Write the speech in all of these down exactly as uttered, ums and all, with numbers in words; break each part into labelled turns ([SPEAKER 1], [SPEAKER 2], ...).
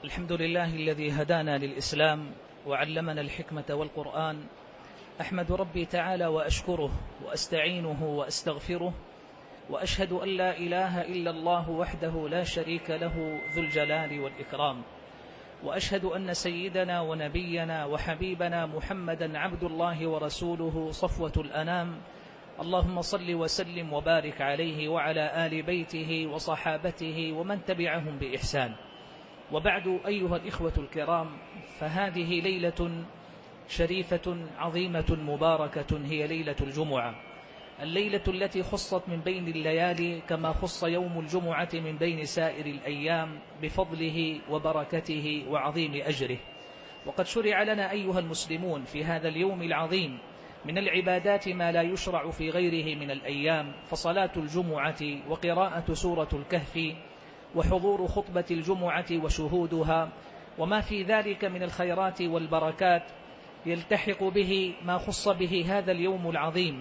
[SPEAKER 1] الحمد لله الذي هدانا للإسلام وعلمنا الحكمة والقرآن. أحمد ربي تعالى وأشكره وأستعينه وأستغفره، وأشهد أن لا إله إلا الله وحده لا شريك له ذو الجلال والإكرام، وأشهد أن سيدنا ونبينا وحبيبنا محمدا عبد الله ورسوله صفوة الأنام. اللهم صل وسلم وبارك عليه وعلى آل بيته وصحابته ومن تبعهم بإحسان. وبعد، أيها الإخوة الكرام، فهذه ليلة شريفة عظيمة مباركة، هي ليلة الجمعة، الليلة التي خصت من بين الليالي كما خص يوم الجمعة من بين سائر الأيام بفضله وبركته وعظيم أجره. وقد شرع لنا أيها المسلمون في هذا اليوم العظيم من العبادات ما لا يشرع في غيره من الأيام، فصلاة الجمعة وقراءة سورة الكهف وحضور خطبة الجمعة وشهودها، وما في ذلك من الخيرات والبركات يلتحق به ما خص به هذا اليوم العظيم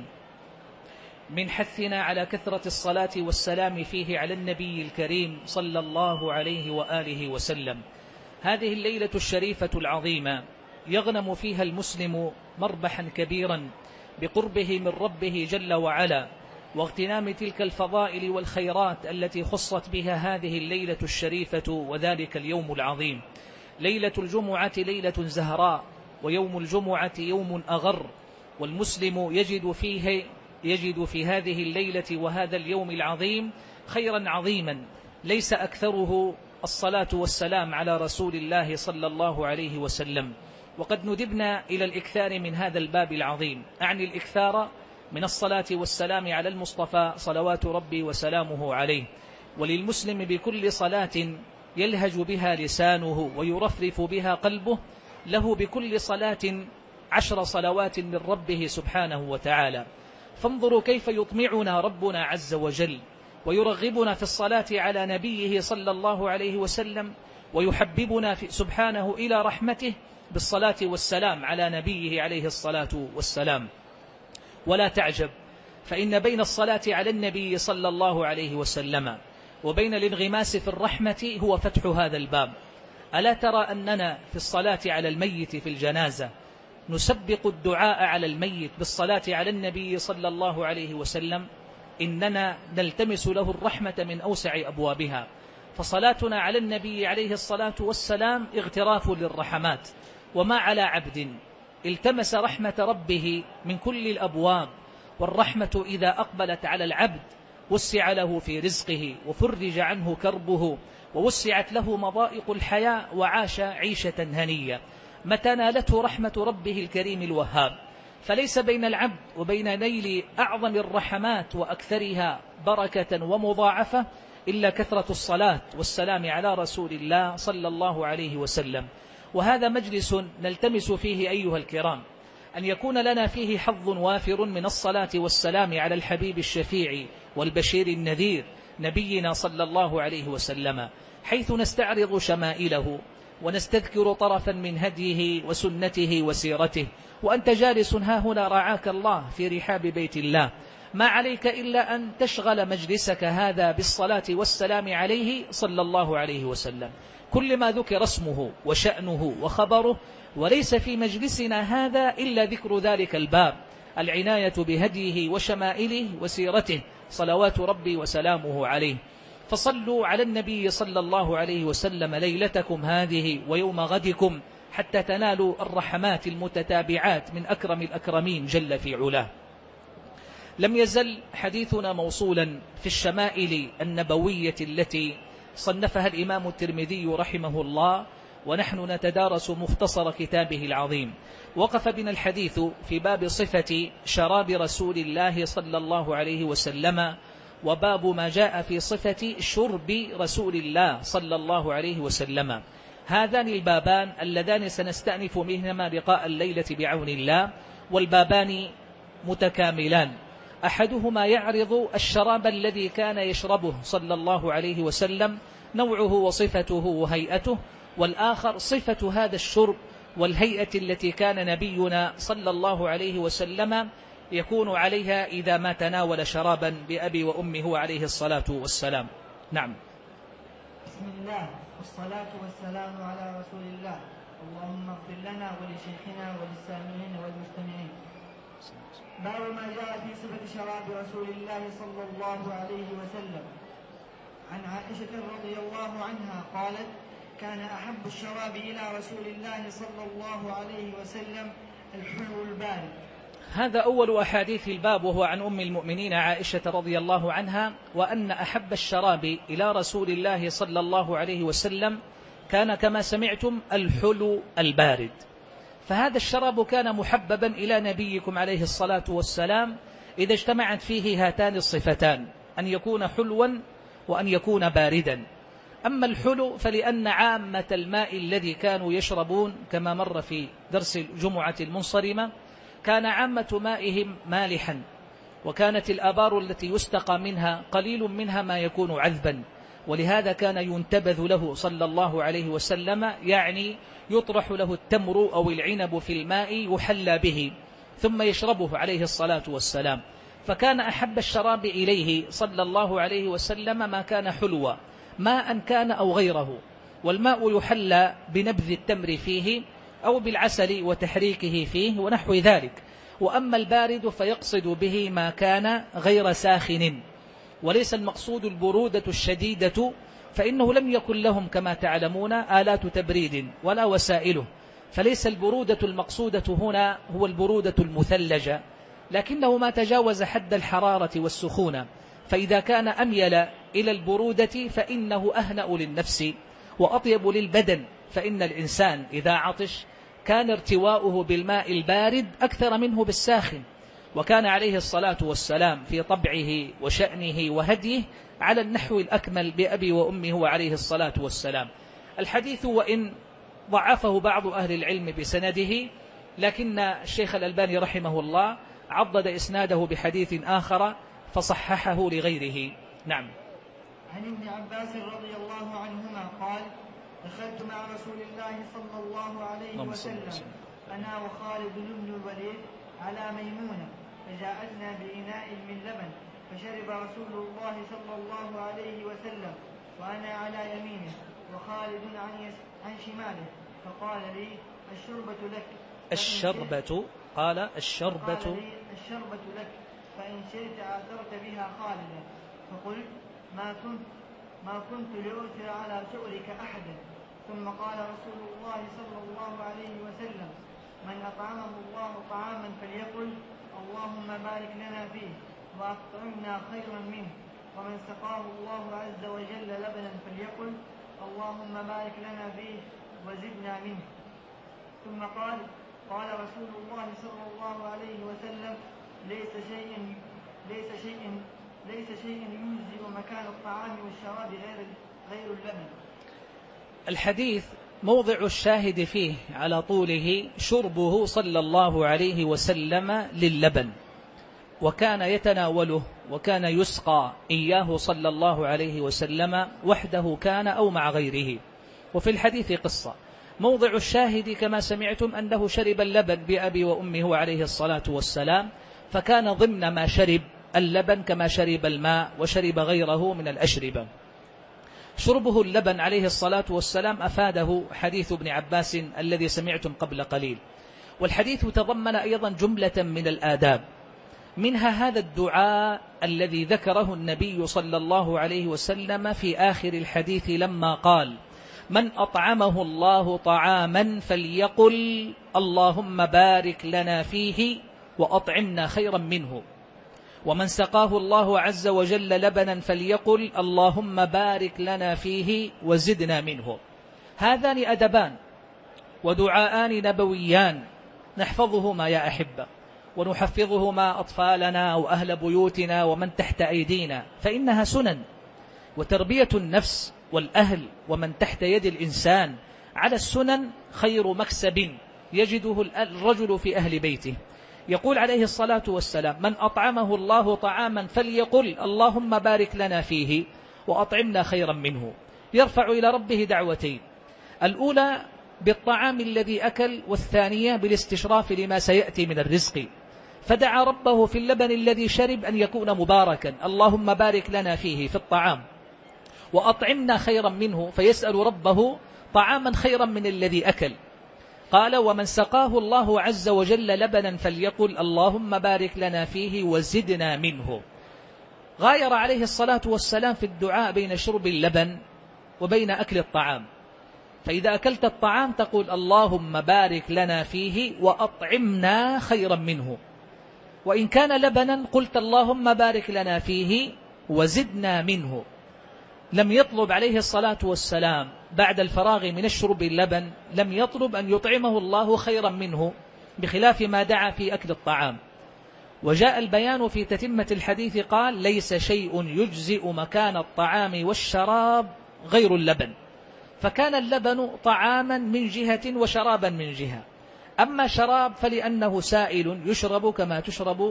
[SPEAKER 1] من حثنا على كثرة الصلاة والسلام فيه على النبي الكريم صلى الله عليه وآله وسلم. هذه الليلة الشريفة العظيمة يغنم فيها المسلم مربحا كبيرا بقربه من ربه جل وعلا، واغتنام تلك الفضائل والخيرات التي خصت بها هذه الليلة الشريفة وذلك اليوم العظيم. ليلة الجمعة ليلة زهراء، ويوم الجمعة يوم أغر، والمسلم يجد فيه يجد في هذه الليلة وهذا اليوم العظيم خيرا عظيما ليس أكثره الصلاة والسلام على رسول الله صلى الله عليه وسلم. وقد ندبنا إلى الإكثار من هذا الباب العظيم، أعني الإكثار من الصلاة والسلام على المصطفى صلوات ربي وسلامه عليه. وللمسلم بكل صلاة يلهج بها لسانه ويرفرف بها قلبه له بكل صلاة عشر صلوات من ربه سبحانه وتعالى. فانظروا كيف يطمعنا ربنا عز وجل ويرغبنا في الصلاة على نبيه صلى الله عليه وسلم، ويحببنا في سبحانه إلى رحمته بالصلاة والسلام على نبيه عليه الصلاة والسلام. ولا تعجب، فإن بين الصلاة على النبي صلى الله عليه وسلم وبين الانغماس في الرحمة هو فتح هذا الباب. ألا ترى أننا في الصلاة على الميت في الجنازة نسبق الدعاء على الميت بالصلاة على النبي صلى الله عليه وسلم؟ إننا نلتمس له الرحمة من أوسع أبوابها، فصلاتنا على النبي عليه الصلاة والسلام اغتراف للرحمات. وما على عبد التمس رحمة ربه من كل الأبواب، والرحمة إذا أقبلت على العبد وسع له في رزقه وفرج عنه كربه ووسعت له مضائق الحياة وعاش عيشة هنية متى نالته رحمة ربه الكريم الوهاب. فليس بين العبد وبين نيل أعظم الرحمات وأكثرها بركة ومضاعفة إلا كثرة الصلاة والسلام على رسول الله صلى الله عليه وسلم. وهذا مجلس نلتمس فيه أيها الكرام أن يكون لنا فيه حظ وافر من الصلاة والسلام على الحبيب الشفيع والبشير النذير نبينا صلى الله عليه وسلم، حيث نستعرض شمائله ونستذكر طرفا من هديه وسنته وسيرته. وأنت جالس ها هنا رعاك الله في رحاب بيت الله، ما عليك إلا أن تشغل مجلسك هذا بالصلاة والسلام عليه صلى الله عليه وسلم. كل ما ذكر اسمه وشأنه وخبره، وليس في مجلسنا هذا إلا ذكر ذلك الباب، العناية بهديه وشمائله وسيرته صلوات ربي وسلامه عليه. فصلوا على النبي صلى الله عليه وسلم ليلتكم هذه ويوم غدكم حتى تنالوا الرحمات المتتابعات من أكرم الأكرمين جل في علاه. لم يزل حديثنا موصولا في الشمائل النبوية التي صنفها الإمام الترمذي رحمه الله، ونحن نتدارس مختصر كتابه العظيم. وقف بنا الحديث في باب صفة شراب رسول الله صلى الله عليه وسلم، وباب ما جاء في صفة شرب رسول الله صلى الله عليه وسلم. هذان البابان اللذان سنستأنف منهما لقاء الليلة بعون الله، والبابان متكاملان. أحدهما يعرض الشراب الذي كان يشربه صلى الله عليه وسلم، نوعه وصفته وهيئته، والآخر صفة هذا الشرب والهيئة التي كان نبينا صلى الله عليه وسلم يكون عليها إذا ما تناول شرابا بأبي وأمه عليه الصلاة والسلام. نعم.
[SPEAKER 2] بسم الله والصلاة والسلام على رسول الله. اللهم اغفر لنا ولشيخنا وللسامعين والمستمعين. باب ما جاء في صفة شراب رسول الله صلى الله عليه وسلم. عن عائشة رضي الله عنها قالت: كان أحب الشراب إلى رسول الله صلى الله عليه وسلم الحلو البارد.
[SPEAKER 1] هذا أول أحاديث الباب، وهو عن أم المؤمنين عائشة رضي الله عنها، وأن أحب الشراب إلى رسول الله صلى الله عليه وسلم كان كما سمعتم الحلو البارد. فهذا الشراب كان محببا إلى نبيكم عليه الصلاة والسلام إذا اجتمعت فيه هاتان الصفتان، أن يكون حلوا وأن يكون باردا. أما الحلو فلأن عامة الماء الذي كانوا يشربون كما مر في درس الجمعة المنصرمة كان عامة مائهم مالحا، وكانت الآبار التي يستقى منها قليل منها ما يكون عذبا، ولهذا كان ينتبذ له صلى الله عليه وسلم، يعني يطرح له التمر أو العنب في الماء يحلى به ثم يشربه عليه الصلاة والسلام. فكان أحب الشراب إليه صلى الله عليه وسلم ما كان حلوا، ماء كان أو غيره، والماء يحلى بنبذ التمر فيه أو بالعسل وتحريكه فيه ونحو ذلك. وأما البارد فيقصد به ما كان غير ساخن، وليس المقصود البرودة الشديدة، فإنه لم يكن لهم كما تعلمون آلات تبريد ولا وسائله، فليس البرودة المقصودة هنا هو البرودة المثلجة، لكنه ما تجاوز حد الحرارة والسخونة. فإذا كان أميل إلى البرودة فإنه أهنأ للنفس وأطيب للبدن، فإن الإنسان إذا عطش كان ارتواؤه بالماء البارد أكثر منه بالساخن. وكان عليه الصلاة والسلام في طبعه وشأنه وهديه على النحو الأكمل بأبي وأمه وعليه الصلاة والسلام. الحديث وإن ضعفه بعض أهل العلم بسنده، لكن الشيخ الألباني رحمه الله عضد إسناده بحديث آخر فصححه لغيره. نعم.
[SPEAKER 2] عن ابن عباس رضي الله عنهما قال: دخلت مع رسول الله صلى الله عليه وسلم أنا وخالد بن الوليد على ميمونة، فجاءتنا بإناء من لبن، فشرب رسول الله صلى الله عليه وسلم وأنا على يمينه وخالد عن, عن شماله، فقال لي: الشربة لك.
[SPEAKER 1] الشربة قال الشربة
[SPEAKER 2] قال لي: الشربة لك، فإن شئت آثرت بها خالدا. فقلت: ما كنت ما كنت لأؤثر على سؤلك أحدا. ثم قال رسول الله صلى الله عليه وسلم: من أطعمه الله طعاما فليقل: اللهم بارك لنا فيه وأطعمنا خيرا منه. ومن سقاه الله عز وجل لبنا فليقل: اللهم بارك لنا فيه وزدنا منه. ثم قال: قال رسول الله صلى الله عليه وسلم: ليس شيء ليس شيء ليس شيء يجزئ مكان الطعام والشراب غير غير اللبن.
[SPEAKER 1] الحديث موضع الشاهد فيه على طوله شربه صلى الله عليه وسلم للبن، وكان يتناوله وكان يسقى إياه صلى الله عليه وسلم وحده كان أو مع غيره. وفي الحديث قصة، موضع الشاهد كما سمعتم أنه شرب اللبن بأبي وأمه عليه الصلاة والسلام، فكان ضمن ما شرب اللبن كما شرب الماء وشرب غيره من الأشربة. شربه اللبن عليه الصلاة والسلام أفاده حديث ابن عباس الذي سمعتم قبل قليل. والحديث تضمن أيضا جملة من الآداب، منها هذا الدعاء الذي ذكره النبي صلى الله عليه وسلم في آخر الحديث لما قال: من أطعمه الله طعاما فليقل: اللهم بارك لنا فيه وأطعمنا خيرا منه. ومن سقاه الله عز وجل لبنا فليقل: اللهم بارك لنا فيه وزدنا منه. هذان أدبان ودعاءان نبويان نحفظهما يا أحبة، ونحفظهما أطفالنا وأهل بيوتنا ومن تحت أيدينا، فإنها سنن، وتربية النفس والأهل ومن تحت يد الإنسان على السنن خير مكسب يجده الرجل في أهل بيته. يقول عليه الصلاة والسلام: من أطعمه الله طعاما فليقل: اللهم بارك لنا فيه وأطعمنا خيرا منه. يرفع إلى ربه دعوتين، الأولى بالطعام الذي أكل، والثانية بالاستشراف لما سيأتي من الرزق. فدعا ربه في اللبن الذي شرب أن يكون مباركا: اللهم بارك لنا فيه في الطعام. وأطعمنا خيرا منه، فيسأل ربه طعاما خيرا من الذي أكل. قال: ومن سقاه الله عز وجل لبنا فليقل اللهم بارك لنا فيه وزدنا منه. غاير عليه الصلاة والسلام في الدعاء بين شرب اللبن وبين أكل الطعام. فإذا أكلت الطعام تقول اللهم بارك لنا فيه وأطعمنا خيرا منه، وإن كان لبنا قلت اللهم بارك لنا فيه وزدنا منه. لم يطلب عليه الصلاة والسلام بعد الفراغ من الشرب اللبن، لم يطلب أن يطعمه الله خيرا منه، بخلاف ما دعا في أكل الطعام. وجاء البيان في تتمة الحديث قال: ليس شيء يجزئ مكان الطعام والشراب غير اللبن. فكان اللبن طعاما من جهة وشرابا من جهة. أما شراب فلأنه سائل يشرب كما تشرب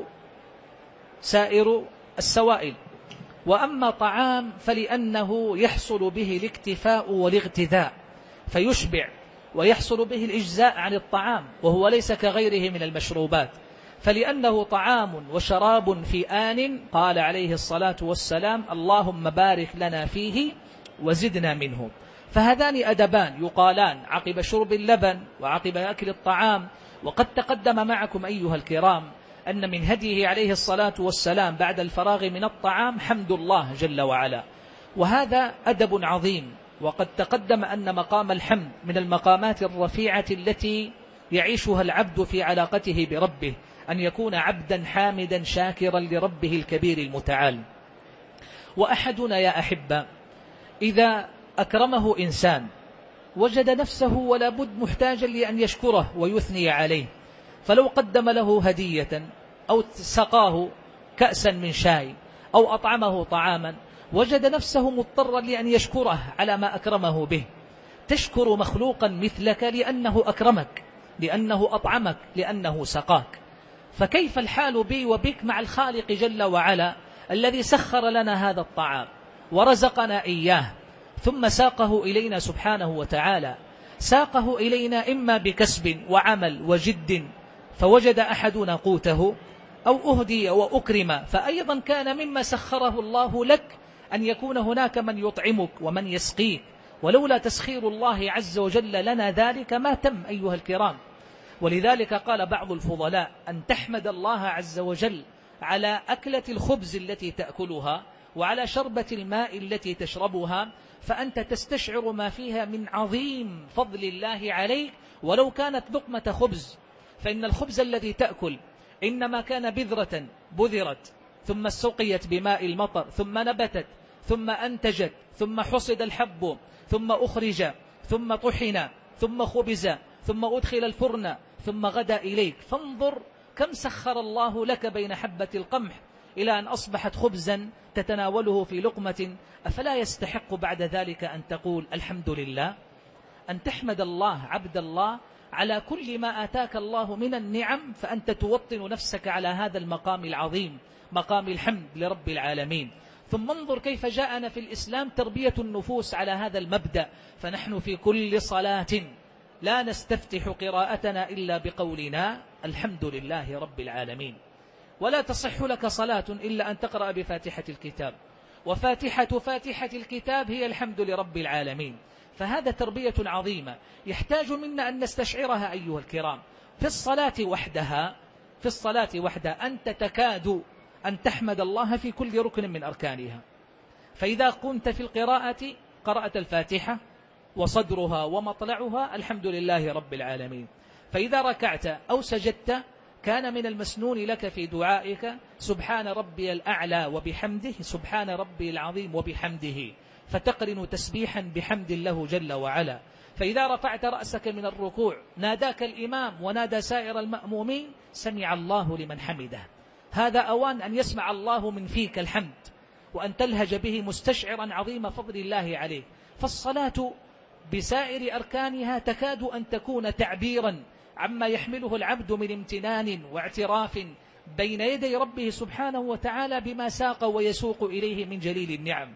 [SPEAKER 1] سائر السوائل، وأما طعام فلأنه يحصل به الاكتفاء والاغتذاء فيشبع، ويحصل به الإجزاء عن الطعام، وهو ليس كغيره من المشروبات. فلأنه طعام وشراب في آن قال عليه الصلاة والسلام اللهم بارك لنا فيه وزدنا منه. فهذان أدبان يقالان عقب شرب اللبن وعقب أكل الطعام. وقد تقدم معكم أيها الكرام أن من هديه عليه الصلاة والسلام بعد الفراغ من الطعام حمد الله جل وعلا، وهذا أدب عظيم. وقد تقدم أن مقام الحمد من المقامات الرفيعة التي يعيشها العبد في علاقته بربه، أن يكون عبدا حامدا شاكرا لربه الكبير المتعال. وأحدنا يا أحبة إذا أكرمه إنسان وجد نفسه ولا بد محتاجا لأن يشكره ويثني عليه، فلو قدم له هدية أو سقاه كأسا من شاي أو أطعمه طعاما وجد نفسه مضطرا لأن يشكره على ما أكرمه به. تشكر مخلوقا مثلك لأنه أكرمك، لأنه أطعمك، لأنه سقاك. فكيف الحال بي وبك مع الخالق جل وعلا الذي سخر لنا هذا الطعام ورزقنا إياه، ثم ساقه إلينا سبحانه وتعالى. ساقه إلينا إما بكسب وعمل وجد فوجد أحدنا قوته، أو أهدي وأكرم فأيضا كان مما سخره الله لك أن يكون هناك من يطعمك ومن يسقيك. ولولا تسخير الله عز وجل لنا ذلك ما تم أيها الكرام. ولذلك قال بعض الفضلاء أن تحمد الله عز وجل على أكلة الخبز التي تأكلها وعلى شربة الماء التي تشربها، فأنت تستشعر ما فيها من عظيم فضل الله عليك ولو كانت لقمة خبز. فإن الخبز الذي تأكل إنما كان بذرة بذرت ثم سقيت بماء المطر ثم نبتت ثم أنتجت ثم حصد الحب ثم أخرج ثم طحن ثم خبز ثم أدخل الفرن ثم غدا إليك. فانظر كم سخر الله لك بين حبة القمح إلى أن أصبحت خبزا تتناوله في لقمة. أفلا يستحق بعد ذلك أن تقول الحمد لله، أن تحمد الله عبد الله على كل ما آتاك الله من النعم، فأنت توطن نفسك على هذا المقام العظيم، مقام الحمد لرب العالمين. ثم انظر كيف جاءنا في الإسلام تربية النفوس على هذا المبدأ. فنحن في كل صلاة لا نستفتح قراءتنا إلا بقولنا الحمد لله رب العالمين. ولا تصح لك صلاة إلا أن تقرأ بفاتحة الكتاب، وفاتحة فاتحة الكتاب هي الحمد لرب العالمين. فهذا تربية عظيمة يحتاج منا أن نستشعرها أيها الكرام. في الصلاة وحدها في الصلاة وحدها أنت تكاد أن تحمد الله في كل ركن من أركانها. فإذا كنت في القراءة قرأت الفاتحة وصدرها ومطلعها الحمد لله رب العالمين. فإذا ركعت أو سجدت كان من المسنون لك في دعائك سبحان ربي الأعلى وبحمده، سبحان ربي العظيم وبحمده، فتقرن تسبيحا بحمد الله جل وعلا. فإذا رفعت رأسك من الركوع ناداك الإمام ونادى سائر المأمومين سمع الله لمن حمده. هذا أوان أن يسمع الله من فيك الحمد وأن تلهج به مستشعرا عظيم فضل الله عليك. فالصلاة بسائر أركانها تكاد أن تكون تعبيرا عما يحمله العبد من امتنان واعتراف بين يدي ربه سبحانه وتعالى بما ساق ويسوق إليه من جليل النعم.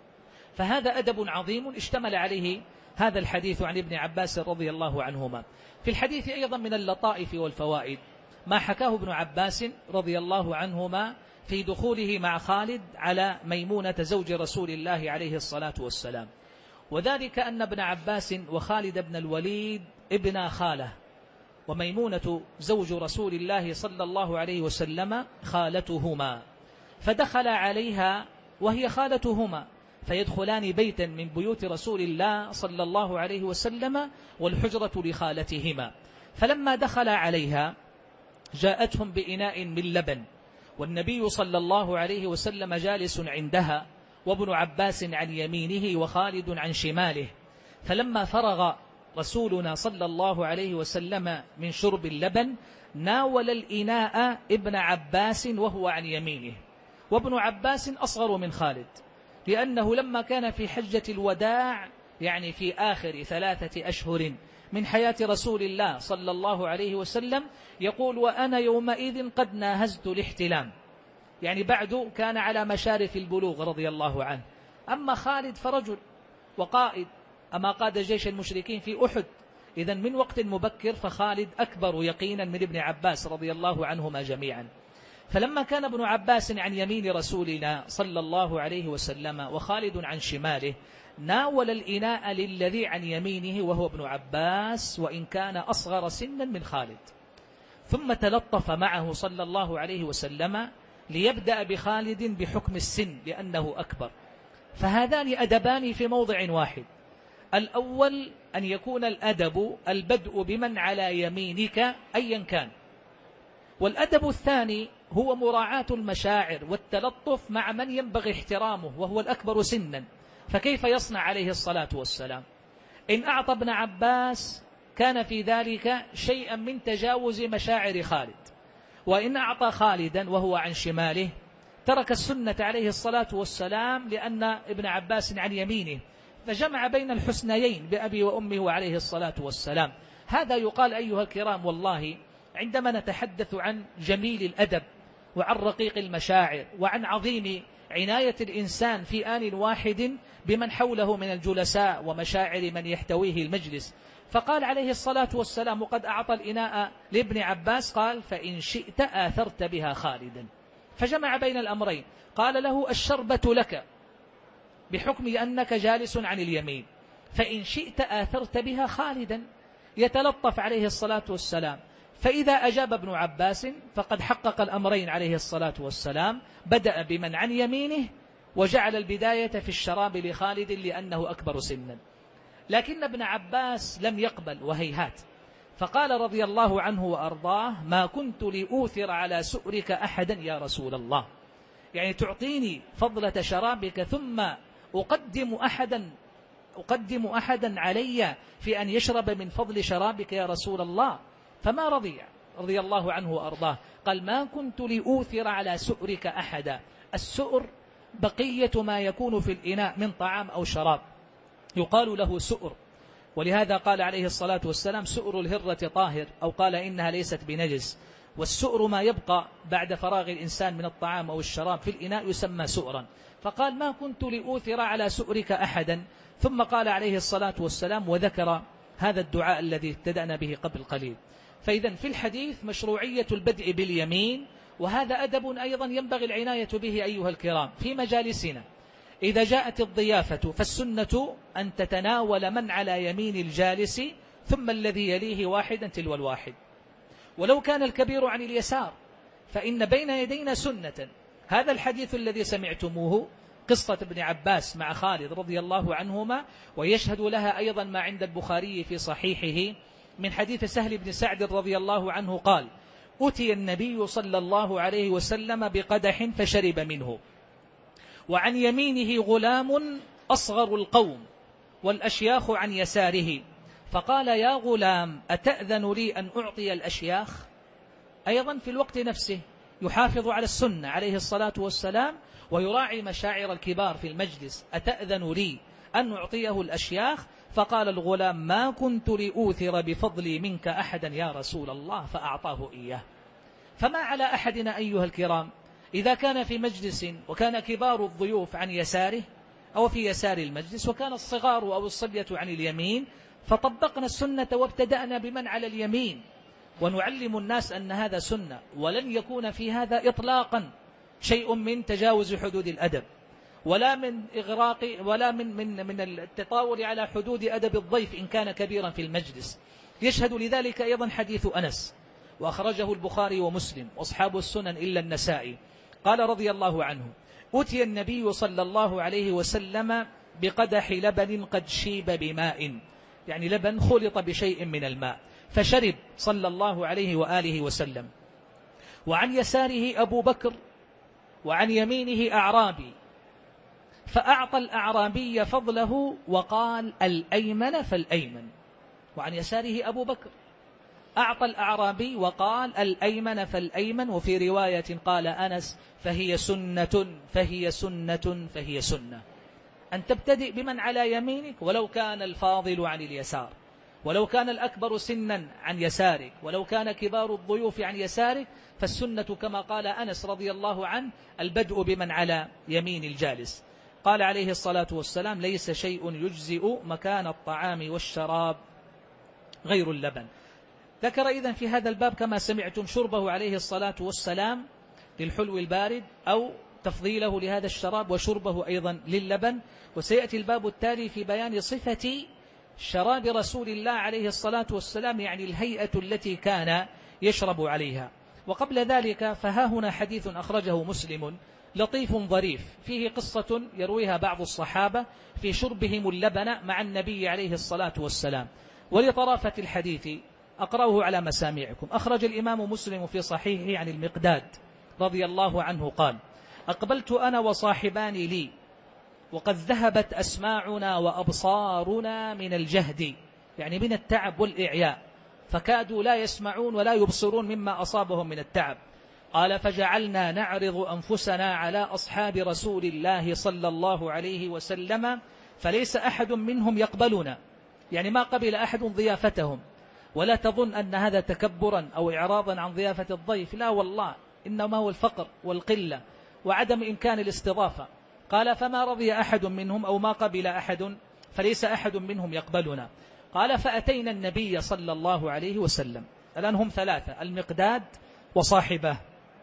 [SPEAKER 1] فهذا أدب عظيم اشتمل عليه هذا الحديث عن ابن عباس رضي الله عنهما. في الحديث أيضا من اللطائف والفوائد ما حكاه ابن عباس رضي الله عنهما في دخوله مع خالد على ميمونة زوج رسول الله عليه الصلاة والسلام، وذلك أن ابن عباس وخالد بن الوليد ابن خاله، وميمونة زوج رسول الله صلى الله عليه وسلم خالتهما، فدخل عليها وهي خالتهما، فيدخلان بيتا من بيوت رسول الله صلى الله عليه وسلم والحجرة لخالتهما. فلما دخل عليها جاءتهم بإناء من لبن، والنبي صلى الله عليه وسلم جالس عندها، وابن عباس عن يمينه وخالد عن شماله. فلما فرغ رسولنا صلى الله عليه وسلم من شرب اللبن ناول الإناء ابن عباس وهو عن يمينه، وابن عباس أصغر من خالد، لأنه لما كان في حجة الوداع، يعني في آخر ثلاثة أشهر من حياة رسول الله صلى الله عليه وسلم، يقول وأنا يومئذ قد ناهزت الاحتلام، يعني بعد كان على مشارف البلوغ رضي الله عنه. أما خالد فرجل وقائد، أما قاد جيش المشركين في أحد، إذن من وقت مبكر فخالد أكبر يقينا من ابن عباس رضي الله عنهما جميعا. فلما كان ابن عباس عن يمين رسولنا صلى الله عليه وسلم وخالد عن شماله، ناول الإناء للذي عن يمينه وهو ابن عباس، وإن كان أصغر سنا من خالد، ثم تلطف معه صلى الله عليه وسلم ليبدأ بخالد بحكم السن لأنه أكبر. فهذان أدبان في موضع واحد. الأول أن يكون الأدب البدء بمن على يمينك أيا كان، والأدب الثاني هو مراعاة المشاعر والتلطف مع من ينبغي احترامه وهو الأكبر سنا. فكيف يصنع عليه الصلاة والسلام؟ إن أعطى ابن عباس كان في ذلك شيئا من تجاوز مشاعر خالد، وإن أعطى خالدا وهو عن شماله ترك السنة عليه الصلاة والسلام، لأن ابن عباس عن يمينه، فجمع بين الحسنيين بأبي وأمه عليه الصلاة والسلام. هذا يقال أيها الكرام والله عندما نتحدث عن جميل الأدب وعن رقيق المشاعر وعن عظيم عناية الإنسان في آن واحد بمن حوله من الجلساء ومشاعر من يحتويه المجلس. فقال عليه الصلاة والسلام وقد أعطى الإناء لابن عباس، قال فإن شئت آثرت بها خالدا، فجمع بين الأمرين. قال له الشربة لك بحكم أنك جالس عن اليمين، فإن شئت آثرت بها خالدا، يتلطف عليه الصلاة والسلام. فإذا أجاب ابن عباس فقد حقق الأمرين عليه الصلاة والسلام، بدأ بمن عن يمينه وجعل البداية في الشراب لخالد لأنه أكبر سنا. لكن ابن عباس لم يقبل وهيهات، فقال رضي الله عنه وأرضاه ما كنت لأوثر على سؤرك أحدا يا رسول الله، يعني تعطيني فضلة شرابك ثم أقدم أحدا أقدم أحدا علي في أن يشرب من فضل شرابك يا رسول الله. فما رضي رضي الله عنه وأرضاه، قال ما كنت لأوثر على سؤرك أحدا. السؤر بقية ما يكون في الإناء من طعام أو شراب يقال له سؤر، ولهذا قال عليه الصلاة والسلام سؤر الهرة طاهر، أو قال إنها ليست بنجس. والسؤر ما يبقى بعد فراغ الإنسان من الطعام أو الشراب في الإناء يسمى سؤرا. فقال ما كنت لأوثر على سؤرك أحدا، ثم قال عليه الصلاة والسلام وذكر هذا الدعاء الذي ابتدأنا به قبل قليل. فإذا في الحديث مشروعية البدء باليمين، وهذا أدب أيضا ينبغي العناية به أيها الكرام في مجالسنا. إذا جاءت الضيافة فالسنة أن تتناول من على يمين الجالس ثم الذي يليه واحدا تلو الواحد، ولو كان الكبير عن اليسار فإن بين يدينا سنة. هذا الحديث الذي سمعتموه قصة ابن عباس مع خالد رضي الله عنهما، ويشهد لها أيضا ما عند البخاري في صحيحه من حديث سهل بن سعد رضي الله عنه قال أتي النبي صلى الله عليه وسلم بقدح فشرب منه، وعن يمينه غلام أصغر القوم والأشياخ عن يساره، فقال يا غلام أتأذن لي أن أعطي الأشياخ؟ أيضا في الوقت نفسه يحافظ على السنة عليه الصلاة والسلام ويراعي مشاعر الكبار في المجلس. أتأذن لي أن أعطيه الأشياخ؟ فقال الغلام ما كنت لأوثر بفضلي منك أحدا يا رسول الله، فأعطاه إياه. فما على أحدنا أيها الكرام إذا كان في مجلس وكان كبار الضيوف عن يساره أو في يسار المجلس وكان الصغار أو الصبية عن اليمين، فطبقنا السنة وابتدأنا بمن على اليمين، ونعلم الناس أن هذا سنة، ولن يكون في هذا إطلاقا شيء من تجاوز حدود الأدب، ولا من إغراق، ولا من من من التطاول على حدود أدب الضيف إن كان كبيرا في المجلس. يشهد لذلك أيضا حديث أنس، وأخرجه البخاري ومسلم وأصحاب السنن إلا النسائي، قال رضي الله عنه: أتي النبي صلى الله عليه وسلم بقدح لبن قد شيب بماء، يعني لبن خلط بشيء من الماء، فشرب صلى الله عليه وآله وسلم، وعن يساره أبو بكر وعن يمينه أعرابي، فأعطى الأعرابي فضله وقال: الأيمن فالأيمن. وعن يساره أبو بكر، أعطى الأعرابي وقال: الأيمن فالأيمن. وفي رواية قال أنس: فهي سنة فهي سنة فهي سنة، أن تبتدئ بمن على يمينك ولو كان الفاضل عن اليسار، ولو كان الأكبر سنا عن يسارك، ولو كان كبار الضيوف عن يسارك، فالسنة كما قال أنس رضي الله عنه البدء بمن على يمين الجالس. قال عليه الصلاة والسلام: ليس شيء يجزئ مكان الطعام والشراب غير اللبن. ذكر إذن في هذا الباب كما سمعتم شربه عليه الصلاة والسلام للحلو البارد، أو تفضيله لهذا الشراب وشربه أيضا للبن. وسيأتي الباب التالي في بيان صفة شراب رسول الله عليه الصلاة والسلام، يعني الهيئة التي كان يشرب عليها. وقبل ذلك فها هنا حديث أخرجه مسلم لطيف ظريف، فيه قصة يرويها بعض الصحابة في شربهم اللبن مع النبي عليه الصلاة والسلام. ولطرافة الحديث أقرأه على مسامعكم. أخرج الإمام مسلم في صحيحه عن المقداد رضي الله عنه قال: أقبلت أنا وصاحبان لي وقد ذهبت أسماعنا وأبصارنا من الجهد، يعني من التعب والإعياء، فكادوا لا يسمعون ولا يبصرون مما أصابهم من التعب. قال: فجعلنا نعرض أنفسنا على أصحاب رسول الله صلى الله عليه وسلم فليس أحد منهم يقبلنا، يعني ما قبل أحد ضيافتهم. ولا تظن أن هذا تكبرا أو إعراضا عن ضيافة الضيف، لا والله، إنما هو الفقر والقلة وعدم إمكان الاستضافة. قال: فما رضي أحد منهم أو ما قبل أحد فليس أحد منهم يقبلنا. قال: فأتينا النبي صلى الله عليه وسلم، الآن هم ثلاثة، المقداد وصاحبه.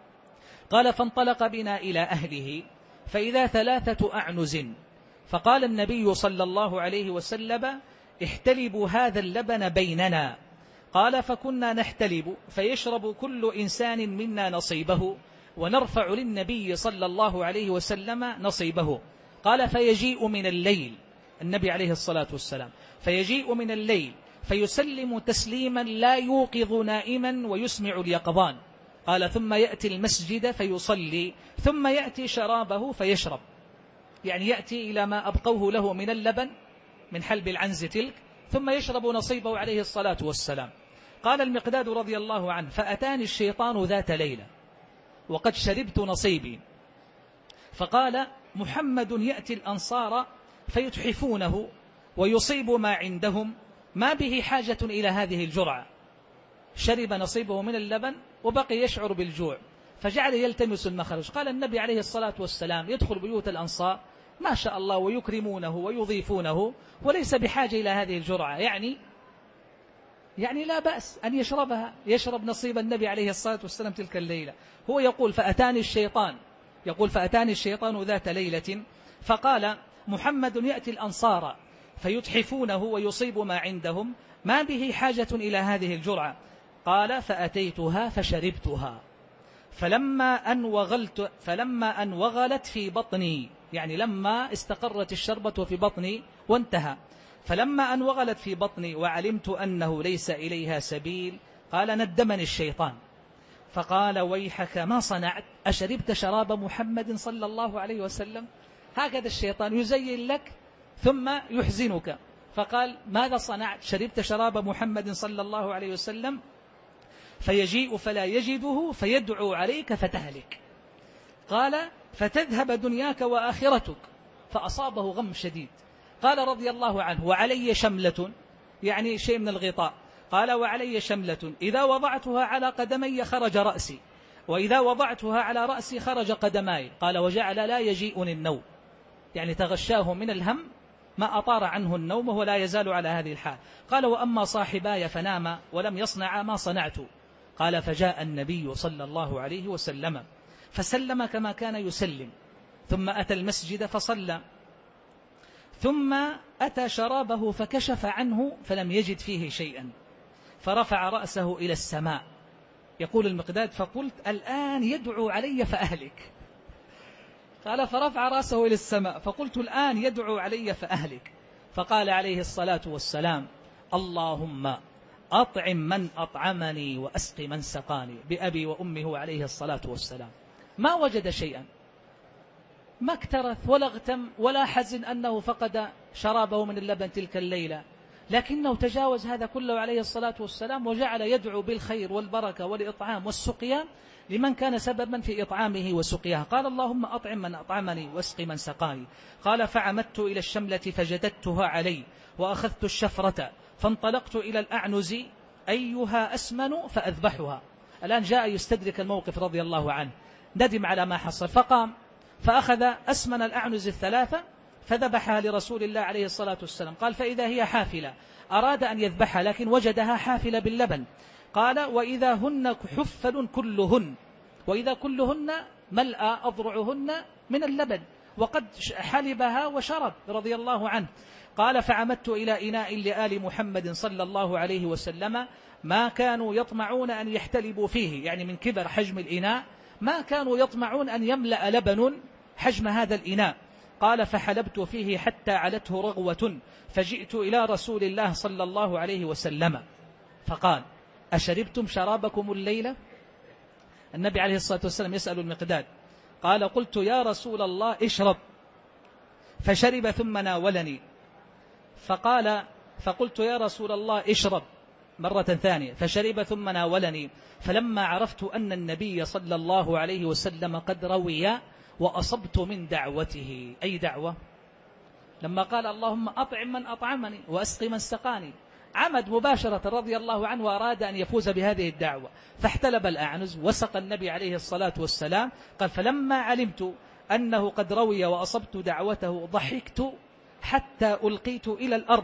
[SPEAKER 1] قال: فانطلق بنا إلى أهله فإذا ثلاثة أعنز، فقال النبي صلى الله عليه وسلم: احتلبوا هذا اللبن بيننا. قال: فكنا نحتلب، فيشرب كل إنسان منا نصيبه، ونرفع للنبي صلى الله عليه وسلم نصيبه. قال: فيجيء من الليل، النبي عليه الصلاة والسلام فيجيء من الليل فيسلم تسليما لا يوقظ نائما ويسمع اليقظان. قال: ثم يأتي المسجد فيصلي، ثم يأتي شرابه فيشرب، يعني يأتي إلى ما أبقوه له من اللبن من حلب العنز تلك، ثم يشرب نصيبه عليه الصلاة والسلام. قال المقداد رضي الله عنه: فأتاني الشيطان ذات ليلة وقد شربت نصيبي، فقال: محمد يأتي الأنصار فيتحفونه ويصيب ما عندهم، ما به حاجة إلى هذه الجرعة. شرب نصيبه من اللبن وبقي يشعر بالجوع، فجعل يلتمس المخرج. قال النبي عليه الصلاة والسلام: يدخل بيوت الأنصار ما شاء الله ويكرمونه ويضيفونه وليس بحاجة إلى هذه الجرعة، يعني يعني لا بأس أن يشربها، يشرب نصيب النبي عليه الصلاة والسلام تلك الليلة. هو يقول: فأتاني الشيطان، يقول: فأتاني الشيطان ذات ليلة فقال: محمد يأتي الأنصار فيتحفونه ويصيب ما عندهم، ما به حاجة إلى هذه الجرعة. قال: فأتيتها فشربتها، فلما أن وغلت فلما أن وغلت في بطني، يعني لما استقرت الشربة في بطني وانتهى، فلما أن وغلت في بطني وعلمت أنه ليس إليها سبيل، قال: ندمني الشيطان فقال: ويحك ما صنعت، أشربت شراب محمد صلى الله عليه وسلم؟ هكذا الشيطان يزين لك ثم يحزنك. فقال: ماذا صنعت؟ شربت شراب محمد صلى الله عليه وسلم. فيجيء فلا يجده فيدعو عليك فتهلك. قال: فتذهب دنياك وآخرتك. فأصابه غم شديد. قال رضي الله عنه: وعلي شملة، يعني شيء من الغطاء. قال: وعلي شملة إذا وضعتها على قدمي خرج رأسي، وإذا وضعتها على رأسي خرج قدماي. قال: وجعل لا يجيئني النوم، يعني تغشاه من الهم ما أطار عنه النوم وهو لا يزال على هذه الحال. قال: وأما صاحباي فناما ولم يصنعا ما صنعت. قال: فجاء النبي صلى الله عليه وسلم فسلم كما كان يسلم، ثم أتى المسجد فصلى، ثم أتى شرابه فكشف عنه فلم يجد فيه شيئا، فرفع رأسه إلى السماء. يقول المقداد فقلت الآن يدعو علي فأهلك. قال فرفع رأسه إلى السماء فقلت الآن يدعو علي فأهلك. فقال عليه الصلاة والسلام اللهم أطعم من أطعمني وأسق من سقاني، بأبي وأمه عليه الصلاة والسلام. ما وجد شيئا، ما اكترث ولا اغتم ولا حزن أنه فقد شرابه من اللبن تلك الليلة، لكنه تجاوز هذا كله عليه الصلاة والسلام وجعل يدعو بالخير والبركة والإطعام والسقيا لمن كان سببا في إطعامه وسقياه. قال اللهم أطعم من أطعمني واسق من سقاني. قال فعمدت إلى الشملة فجددتها علي وأخذت الشفرة فانطلقت إلى الأعنز أيها أسمن فأذبحها. الآن جاء يستدرك الموقف رضي الله عنه، ندم على ما حصل، فقام فأخذ أسمن الأعنز الثلاثة فذبحها لرسول الله عليه الصلاة والسلام. قال فإذا هي حافلة، أراد أن يذبحها لكن وجدها حافلة باللبن. قال وإذا هن حفل كلهن، وإذا كلهن ملأ أضرعهن من اللبن وقد حلبها وشرب رضي الله عنه. قال فعمدت إلى إناء لآل محمد صلى الله عليه وسلم ما كانوا يطمعون أن يحتلبوا فيه، يعني من كبر حجم الإناء ما كانوا يطمعون أن يملأ لبن حجم هذا الإناء. قال فحلبت فيه حتى علته رغوة فجئت إلى رسول الله صلى الله عليه وسلم فقال أشربتم شرابكم الليلة؟ النبي عليه الصلاة والسلام يسأل المقداد. قال قلت يا رسول الله اشرب، فشرب ثم ناولني. فقال فقلت يا رسول الله اشرب مرة ثانية، فشرب ثم ناولني. فلما عرفت أن النبي صلى الله عليه وسلم قد روي وأصبت من دعوته، أي دعوة؟ لما قال اللهم أطعم من أطعمني وأسق من سقاني، عمد مباشرة رضي الله عنه وأراد أن يفوز بهذه الدعوة، فاحتلب الأعنز وسقى النبي عليه الصلاة والسلام. قال فلما علمت أنه قد روي وأصبت دعوته ضحكت حتى ألقيت إلى الأرض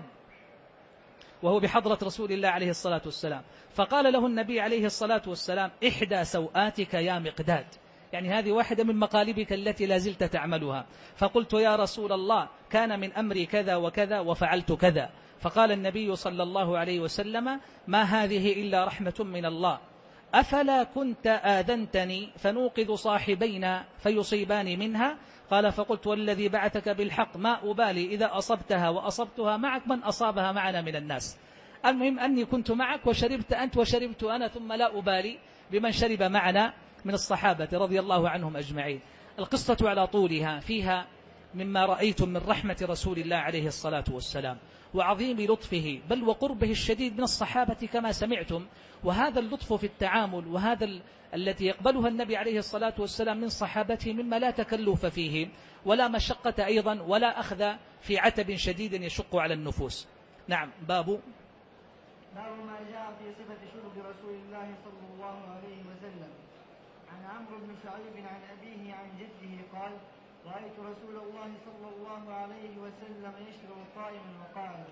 [SPEAKER 1] وهو بحضرة رسول الله عليه الصلاة والسلام. فقال له النبي عليه الصلاة والسلام إحدى سوآتك يا مقداد، يعني هذه واحدة من مقالبك التي لا زلت تعملها. فقلت يا رسول الله كان من أمري كذا وكذا وفعلت كذا. فقال النبي صلى الله عليه وسلم ما هذه إلا رحمة من الله، أفلا كنت آذنتني فنوقظ صاحبينا فيصيبان منها؟ قال فقلت والذي بعثك بالحق ما أبالي إذا أصبتها وأصبتها معك من أصابها معنا من الناس، المهم أني كنت معك وشربت أنت وشربت أنا، ثم لا أبالي بمن شرب معنا من الصحابة رضي الله عنهم أجمعين. القصة على طولها فيها مما رأيتم من رحمة رسول الله عليه الصلاة والسلام وعظيم لطفه بل وقربه الشديد من الصحابة كما سمعتم. وهذا اللطف في التعامل وهذا ال... التي يقبلها النبي عليه الصلاة والسلام من صحابته مما لا تكلف فيه ولا مشقة أيضا ولا أخذ في عتب شديد يشق على النفوس. نعم. باب
[SPEAKER 2] باب ما جاء في صفة شرب رسول الله صلى الله عليه وسلم. عن عمرو بن شعيب عن أبيه عن جده قال رأيت رسول الله صلى الله عليه وسلم يشرب قائما وقاعدا.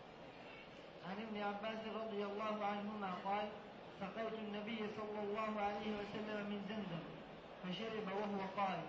[SPEAKER 2] عن ابن عباس رضي الله عنهما قال سقيت النبي صلى الله عليه وسلم من زمزم فشرب وهو قائم.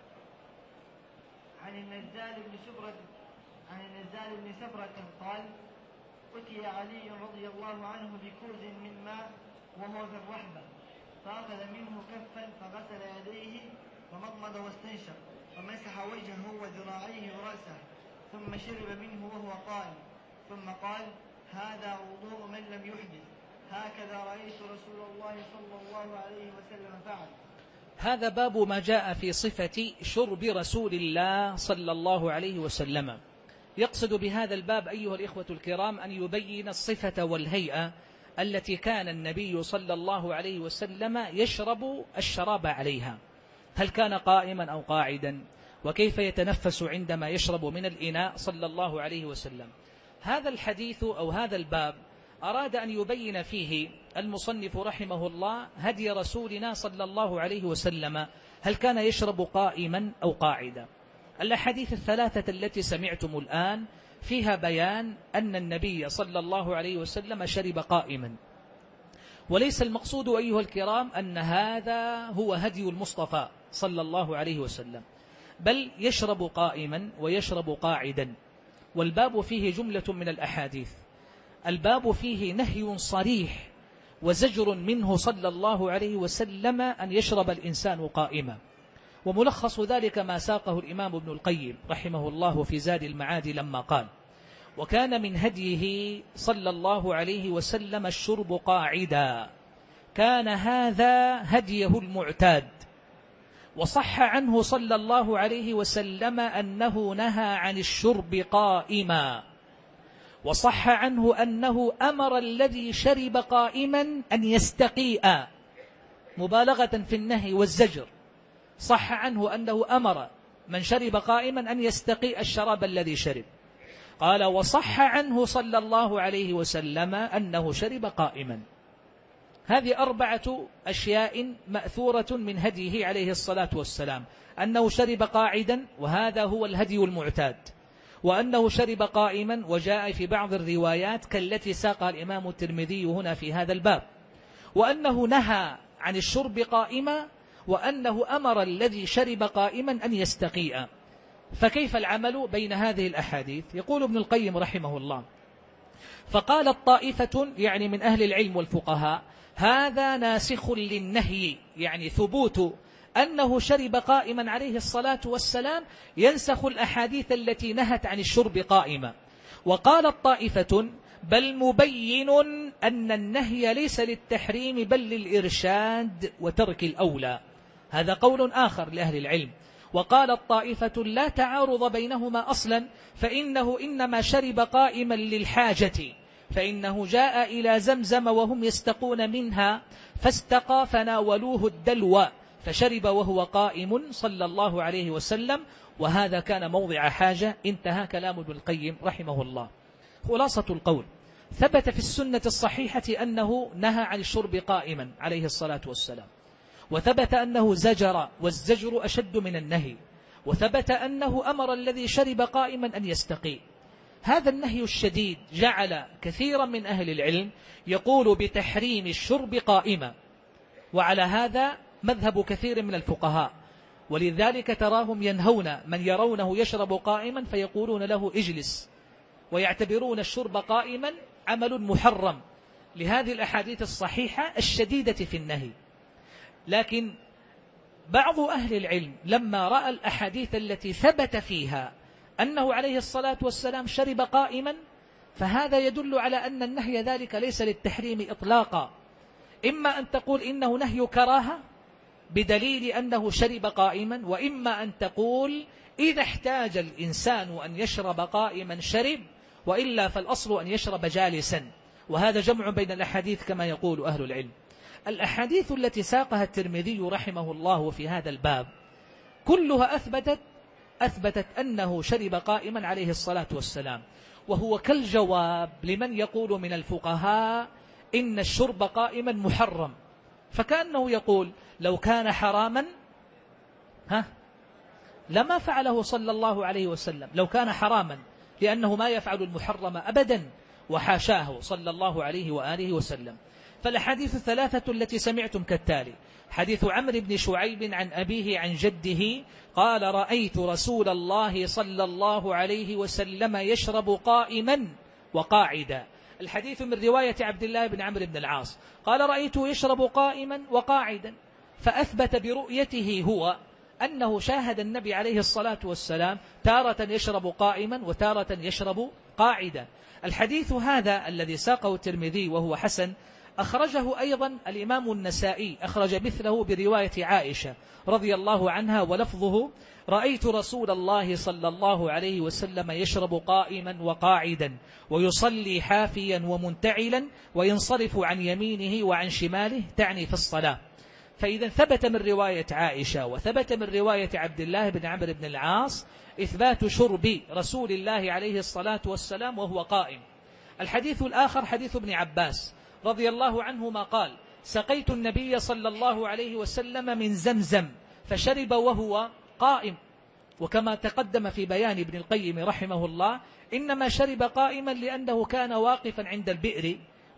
[SPEAKER 2] عن النزال بن سبرة عن النزال بن سبرة قال أتي علي رضي الله عنه بكوز من ماء وهو في الرحبة فأخذ منه كفا فغسل يديه ومضمض واستنشق ومسح وجهه وذراعيه ورأسه ثم شرب منه وهو قائم ثم قال هذا وضوء من لم يحدث هكذا رأيت رسول الله صلى الله عليه وسلم فعل.
[SPEAKER 1] هذا باب ما جاء في صفة شرب رسول الله صلى الله عليه وسلم. يقصد بهذا الباب أيها الإخوة الكرام أن يبين الصفة والهيئة التي كان النبي صلى الله عليه وسلم يشرب الشراب عليها، هل كان قائما أو قاعدا، وكيف يتنفس عندما يشرب من الإناء صلى الله عليه وسلم. هذا الحديث أو هذا الباب أراد أن يبين فيه المصنف رحمه الله هدي رسولنا صلى الله عليه وسلم، هل كان يشرب قائما أو قاعدا. الأحاديث الثلاثة التي سمعتم الآن فيها بيان أن النبي صلى الله عليه وسلم شرب قائما، وليس المقصود أيها الكرام أن هذا هو هدي المصطفى صلى الله عليه وسلم، بل يشرب قائما ويشرب قاعدا. والباب فيه جملة من الأحاديث، الباب فيه نهي صريح وزجر منه صلى الله عليه وسلم أن يشرب الإنسان قائما. وملخص ذلك ما ساقه الإمام ابن القيم رحمه الله في زاد المعاد لما قال: وكان من هديه صلى الله عليه وسلم الشرب قاعدا، كان هذا هديه المعتاد. وصح عنه صلى الله عليه وسلم أنه نهى عن الشرب قائما، وصح عنه أنه أمر الذي شرب قائما أن يستقيء، مبالغة في النهي والزجر. صح عنه أنه أمر من شرب قائما أن يستقيء الشراب الذي شرب. قال: وصح عنه صلى الله عليه وسلم أنه شرب قائما. هذه أربعة أشياء مأثورة من هديه عليه الصلاة والسلام: أنه شرب قاعدا وهذا هو الهدي المعتاد، وأنه شرب قائما وجاء في بعض الروايات كالتي ساقها الإمام الترمذي هنا في هذا الباب، وأنه نهى عن الشرب قائما، وأنه أمر الذي شرب قائما أن يستقيء. فكيف العمل بين هذه الأحاديث؟ يقول ابن القيم رحمه الله: فقالت طائفة يعني من أهل العلم والفقهاء: هذا ناسخ للنهي، يعني ثبوت أنه شرب قائما عليه الصلاة والسلام ينسخ الأحاديث التي نهت عن الشرب قائما. وقالت طائفة: بل مبين أن النهي ليس للتحريم بل للإرشاد وترك الأولى. هذا قول آخر لأهل العلم. وقالت طائفة: لا تعارض بينهما أصلا، فإنه إنما شرب قائما للحاجة، فإنه جاء إلى زمزم وهم يستقون منها فاستقى فناولوه الدلو فشرب وهو قائم صلى الله عليه وسلم، وهذا كان موضع حاجة. انتهى كلام ابن القيم رحمه الله. خلاصة القول: ثبت في السنة الصحيحة أنه نهى عن الشرب قائما عليه الصلاة والسلام، وثبت أنه زجر، والزجر أشد من النهي، وثبت أنه أمر الذي شرب قائما أن يستقي. هذا النهي الشديد جعل كثيرا من أهل العلم يقول بتحريم الشرب قائما، وعلى هذا مذهب كثير من الفقهاء. ولذلك تراهم ينهون من يرونه يشرب قائما فيقولون له اجلس، ويعتبرون الشرب قائما عمل محرم لهذه الأحاديث الصحيحة الشديدة في النهي. لكن بعض أهل العلم لما رأى الأحاديث التي ثبت فيها أنه عليه الصلاة والسلام شرب قائما، فهذا يدل على أن النهي ذلك ليس للتحريم إطلاقا. إما أن تقول إنه نهي كراهة بدليل أنه شرب قائما، وإما أن تقول إذا احتاج الإنسان أن يشرب قائما شرب، وإلا فالأصل أن يشرب جالسا. وهذا جمع بين الأحاديث كما يقول أهل العلم. الأحاديث التي ساقها الترمذي رحمه الله في هذا الباب كلها أثبتت أثبتت أنه شرب قائما عليه الصلاة والسلام، وهو كالجواب لمن يقول من الفقهاء إن الشرب قائما محرم. فكأنه يقول لو كان حراما ها لما فعله صلى الله عليه وسلم، لو كان حراما، لأنه ما يفعل المحرم أبدا، وحاشاه صلى الله عليه وآله وسلم. فالحديث الثلاثة التي سمعتم كالتالي: حديث عمرو بن شعيب عن أبيه عن جده قال: رأيت رسول الله صلى الله عليه وسلم يشرب قائما وقاعدا. الحديث من رواية عبد الله بن عمرو بن العاص قال: رأيته يشرب قائما وقاعدا، فأثبت برؤيته هو أنه شاهد النبي عليه الصلاة والسلام تارة يشرب قائما وتارة يشرب قاعدا. الحديث هذا الذي ساقه الترمذي وهو حسن أخرجه أيضا الإمام النسائي، أخرج مثله برواية عائشة رضي الله عنها ولفظه: رأيت رسول الله صلى الله عليه وسلم يشرب قائما وقاعدا ويصلي حافيا ومنتعلا وينصرف عن يمينه وعن شماله، تعني في الصلاة. فإذا ثبت من رواية عائشة وثبت من رواية عبد الله بن عمرو بن العاص إثبات شرب رسول الله عليه الصلاة والسلام وهو قائم. الحديث الآخر حديث ابن عباس رضي الله عنهما قال: سقيت النبي صلى الله عليه وسلم من زمزم فشرب وهو قائم. وكما تقدم في بيان ابن القيم رحمه الله، إنما شرب قائما لأنه كان واقفا عند البئر،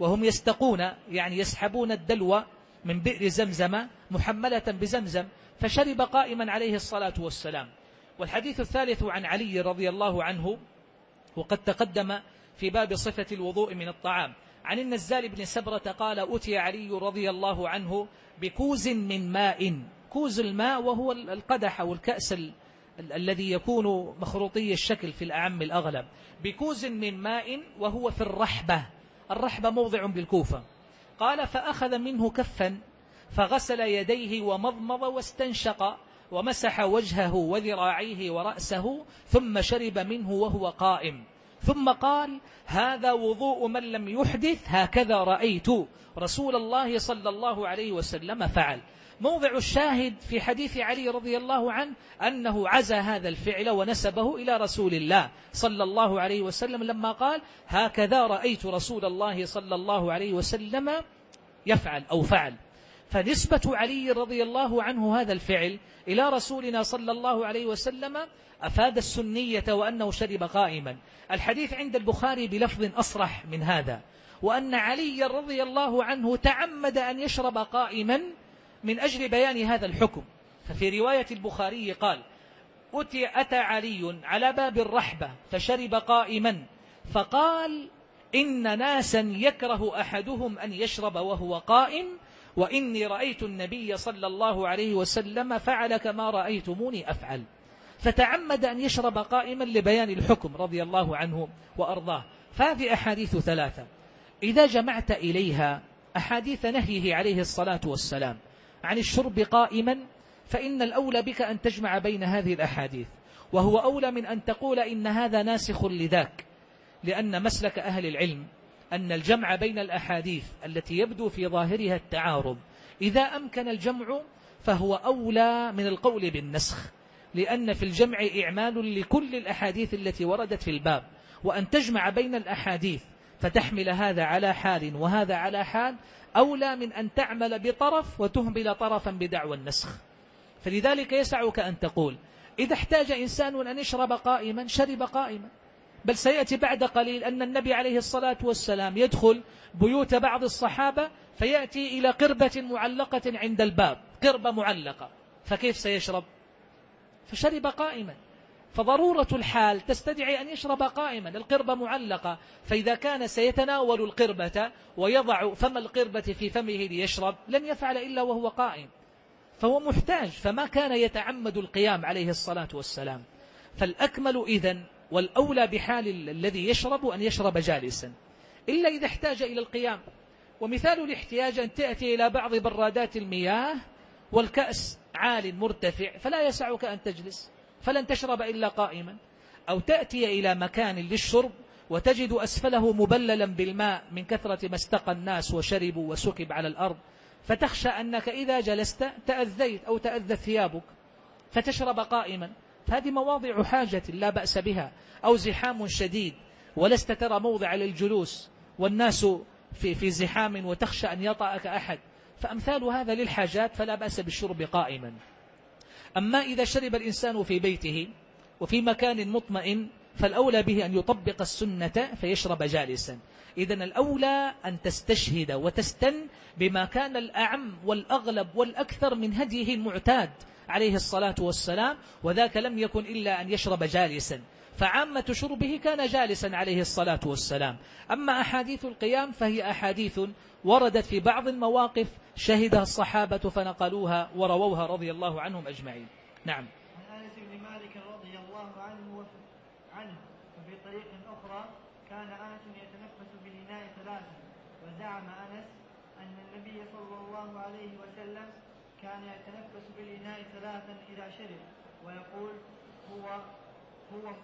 [SPEAKER 1] وهم يستقون يعني يسحبون الدلو من بئر زمزم محملة بزمزم، فشرب قائما عليه الصلاة والسلام. والحديث الثالث عن علي رضي الله عنه، وقد تقدم في باب صفة الوضوء من الطعام، عن النزال بن سبرة قال: أتي علي رضي الله عنه بكوز من ماء. كوز الماء وهو القدح أو الكأس ال ال الذي يكون مخروطي الشكل في الأعم الأغلب، بكوز من ماء وهو في الرحبة. الرحبة موضع بالكوفة. قال: فأخذ منه كفا فغسل يديه ومضمض واستنشق ومسح وجهه وذراعيه ورأسه، ثم شرب منه وهو قائم، ثم قال: هذا وضوء من لم يحدث، هكذا رأيت رسول الله صلى الله عليه وسلم فعل. موضع الشاهد في حديث علي رضي الله عنه أنه عزى هذا الفعل ونسبه إلى رسول الله صلى الله عليه وسلم لما قال: هكذا رأيت رسول الله صلى الله عليه وسلم يفعل أو فعل. فنسبة علي رضي الله عنه هذا الفعل إلى رسولنا صلى الله عليه وسلم أفاد السنية وأنه شرب قائما. الحديث عند البخاري بلفظ أصرح من هذا، وأن علي رضي الله عنه تعمد أن يشرب قائما من أجل بيان هذا الحكم. ففي رواية البخاري قال: أتي أتى علي على باب الرحبة فشرب قائما، فقال: إن ناسا يكره أحدهم أن يشرب وهو قائم، وإني رأيت النبي صلى الله عليه وسلم فعل كما رأيتموني أفعل. فتعمد أن يشرب قائما لبيان الحكم رضي الله عنه وأرضاه. فهذه أحاديث ثلاثة إذا جمعت إليها أحاديث نهيه عليه الصلاة والسلام عن الشرب قائما، فإن الأولى بك أن تجمع بين هذه الأحاديث، وهو أولى من أن تقول إن هذا ناسخ لذاك، لأن مسلك أهل العلم أن الجمع بين الأحاديث التي يبدو في ظاهرها التعارض إذا أمكن الجمع فهو أولى من القول بالنسخ، لأن في الجمع إعمال لكل الأحاديث التي وردت في الباب، وأن تجمع بين الأحاديث فتحمل هذا على حال وهذا على حال أولى من أن تعمل بطرف وتهمل طرفا بدعوى النسخ. فلذلك يسعك أن تقول: إذا احتاج إنسان أن يشرب قائما شرب قائما. بل سيأتي بعد قليل أن النبي عليه الصلاة والسلام يدخل بيوت بعض الصحابة فيأتي إلى قربة معلقة عند الباب، قربة معلقة، فكيف سيشرب؟ فشرب قائما. فضرورة الحال تستدعي أن يشرب قائما، القربة معلقة، فإذا كان سيتناول القربة ويضع فم القربة في فمه ليشرب لن يفعل إلا وهو قائم، فهو محتاج، فما كان يتعمد القيام عليه الصلاة والسلام. فالأكمل إذن والأولى بحال الذي يشرب أن يشرب جالسا، إلا إذا احتاج إلى القيام. ومثال الاحتياج أن تأتي إلى بعض برادات المياه والكأس عال مرتفع فلا يسعك أن تجلس فلن تشرب إلا قائما، أو تأتي إلى مكان للشرب وتجد أسفله مبللا بالماء من كثرة ما استقى الناس وشربوا وسكب على الأرض، فتخشى أنك إذا جلست تأذيت أو تأذت ثيابك فتشرب قائما. هذه مواضع حاجة لا بأس بها، أو زحام شديد ولست ترى موضع للجلوس والناس في, في زحام وتخشى أن يطأك أحد، فأمثال هذا للحاجات فلا بأس بالشرب قائما. أما إذا شرب الإنسان في بيته وفي مكان مطمئن فالأولى به أن يطبق السنة فيشرب جالسا. إذن الأولى أن تستشهد وتستن بما كان الأعم والأغلب والأكثر من هديه المعتاد عليه الصلاة والسلام، وذاك لم يكن إلا أن يشرب جالسا، فعامة شربه كان جالسا عليه الصلاة والسلام. أما أحاديث القيام فهي أحاديث وردت في بعض المواقف شهدها الصحابة فنقلوها ورووها رضي الله عنهم أجمعين. نعم.
[SPEAKER 2] عن أنس بن مالك رضي الله عنه عنه وفي طريق أخرى كان أنس يتنفس بالإناء ثلاثا، وزعم أنس أن النبي صلى الله عليه وسلم كان يتنفس بالإناء ثلاثا إذا شرب ويقول هو هو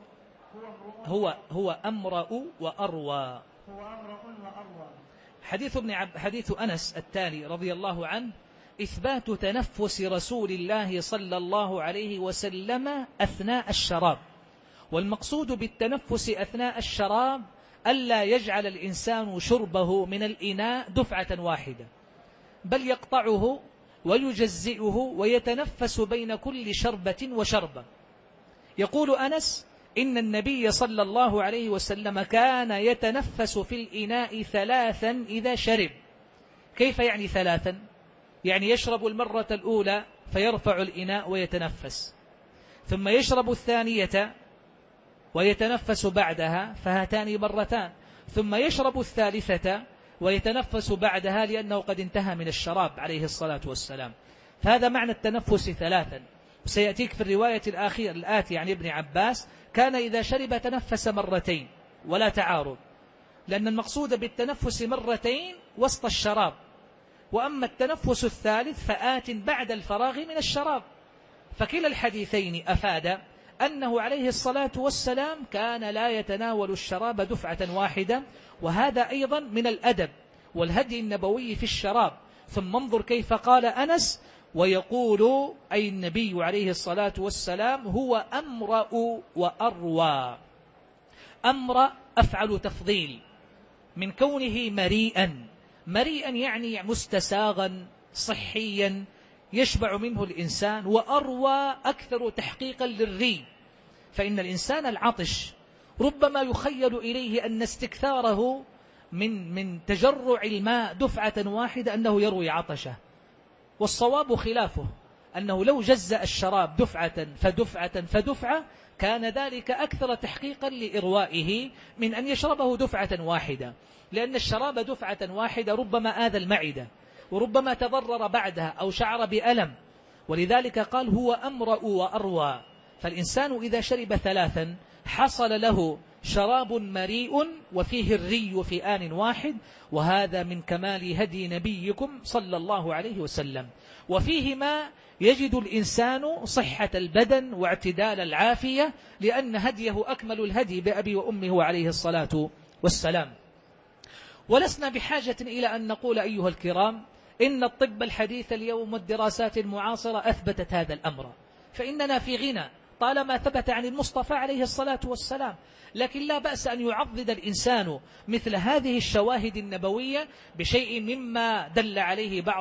[SPEAKER 2] هو
[SPEAKER 1] هو هو أمرأ وأروى
[SPEAKER 2] هو أمرأ وأروى.
[SPEAKER 1] حديث ابن عب حديث أنس التالي رضي الله عنه إثبات تنفس رسول الله صلى الله عليه وسلم أثناء الشراب. والمقصود بالتنفس أثناء الشراب ألا يجعل الإنسان شربه من الإناء دفعة واحدة، بل يقطعه ويجزئه ويتنفس بين كل شربة وشربة. يقول أنس إن النبي صلى الله عليه وسلم كان يتنفس في الإناء ثلاثا إذا شرب. كيف يعني ثلاثا؟ يعني يشرب المرة الأولى فيرفع الإناء ويتنفس، ثم يشرب الثانية ويتنفس بعدها، فهاتان مرتان، ثم يشرب الثالثة ويتنفس بعدها لأنه قد انتهى من الشراب عليه الصلاة والسلام. فهذا معنى التنفس ثلاثا. وسيأتيك في الرواية الآخيرة الآتي عن ابن عباس كان إذا شرب تنفس مرتين ولا تعارض، لأن المقصود بالتنفس مرتين وسط الشراب، وأما التنفس الثالث فآت بعد الفراغ من الشراب. فكلا الحديثين أفاد أنه عليه الصلاة والسلام كان لا يتناول الشراب دفعة واحدة، وهذا أيضا من الأدب والهدي النبوي في الشراب. ثم انظر كيف قال أنس: ويقول أي النبي عليه الصلاة والسلام هو أمرأ وأروى. أمرأ أفعل تفضيل من كونه مريئا، مريئا يعني مستساغا صحيا يشبع منه الإنسان، وأروى أكثر تحقيقا للري. فإن الإنسان العطش ربما يخيل إليه أن استكثاره من من تجرع الماء دفعة واحدة أنه يروي عطشه، والصواب خلافه، أنه لو جزأ الشراب دفعة فدفعة فدفعة كان ذلك أكثر تحقيقا لإروائه من أن يشربه دفعة واحدة، لأن الشراب دفعة واحدة ربما آذى المعدة وربما تضرر بعدها أو شعر بألم، ولذلك قال هو أمرأ وأروى. فالإنسان إذا شرب ثلاثا حصل له شراب مريء وفيه الري في آن واحد، وهذا من كمال هدي نبيكم صلى الله عليه وسلم. وفيهما يجد الإنسان صحة البدن واعتدال العافية، لأن هديه أكمل الهدي بأبي وأمه عليه الصلاة والسلام. ولسنا بحاجة إلى أن نقول أيها الكرام إن الطب الحديث اليوم والدراسات المعاصرة أثبتت هذا الأمر، فإننا في غنى طالما ثبت عن المصطفى عليه الصلاة والسلام. لكن لا بأس أن يعضد الإنسان مثل هذه الشواهد النبوية بشيء مما دل عليه بعض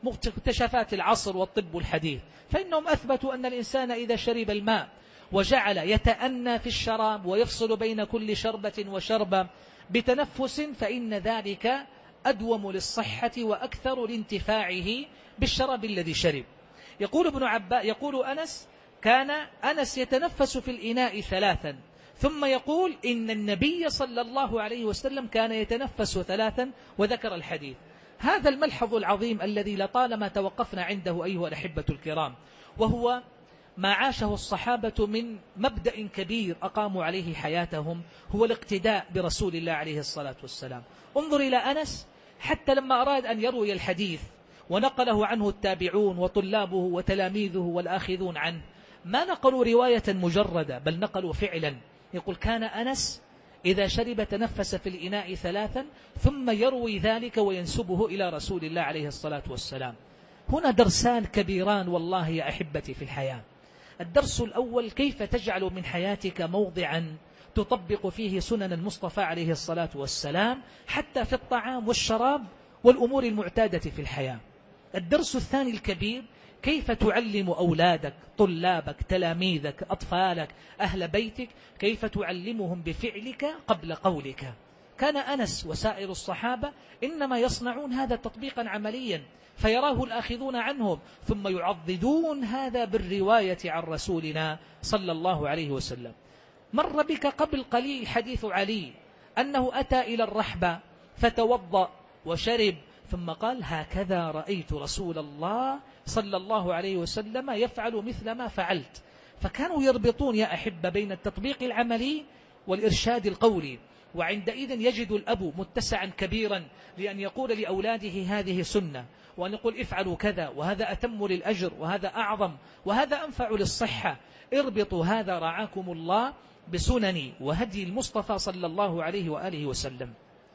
[SPEAKER 1] مكتشفات العصر والطب الحديث، فإنهم أثبتوا أن الإنسان إذا شرب الماء وجعل يتأنى في الشراب ويفصل بين كل شربة وشربة بتنفس فإن ذلك أدوم للصحة وأكثر لانتفاعه بالشراب الذي شرب. يقول ابن عباس يقول أنس كان أنس يتنفس في الإناء ثلاثا، ثم يقول إن النبي صلى الله عليه وسلم كان يتنفس ثلاثا، وذكر الحديث. هذا الملحظ العظيم الذي لطالما توقفنا عنده أيها الأحبة الكرام، وهو ما عاشه الصحابة من مبدأ كبير أقاموا عليه حياتهم، هو الاقتداء برسول الله عليه الصلاة والسلام. انظر إلى أنس حتى لما أراد أن يروي الحديث ونقله عنه التابعون وطلابه وتلاميذه والآخذون عنه، ما نقلوا رواية مجردة بل نقلوا فعلا. يقول كان أنس إذا شرب تنفس في الإناء ثلاثا ثم يروي ذلك وينسبه إلى رسول الله عليه الصلاة والسلام. هنا درسان كبيران والله يا أحبتي في الحياة. الدرس الأول كيف تجعل من حياتك موضعا تطبق فيه سنن المصطفى عليه الصلاة والسلام حتى في الطعام والشراب والأمور المعتادة في الحياة. الدرس الثاني الكبير كيف تعلم أولادك طلابك تلاميذك أطفالك أهل بيتك، كيف تعلمهم بفعلك قبل قولك. كان أنس وسائر الصحابة إنما يصنعون هذا تطبيقا عمليا، فيراه الآخذون عنهم ثم يعضدون هذا بالرواية عن رسولنا صلى الله عليه وسلم. مر بك قبل قليل حديث علي أنه أتى إلى الرحبة فتوضأ وشرب، ثم قال هكذا رأيت رسول الله صلى الله عليه وسلم يفعل مثل ما فعلت. فكانوا يربطون يا أحبة بين التطبيق العملي والإرشاد القولي، وعندئذ يجد الأب متسعا كبيرا لأن يقول لأولاده هذه سنة، وأن يقول افعلوا كذا وهذا أتم للأجر وهذا أعظم وهذا أنفع للصحة. اربطوا هذا رعاكم الله بسنن وهدي المصطفى صلى الله عليه وآله وسلم.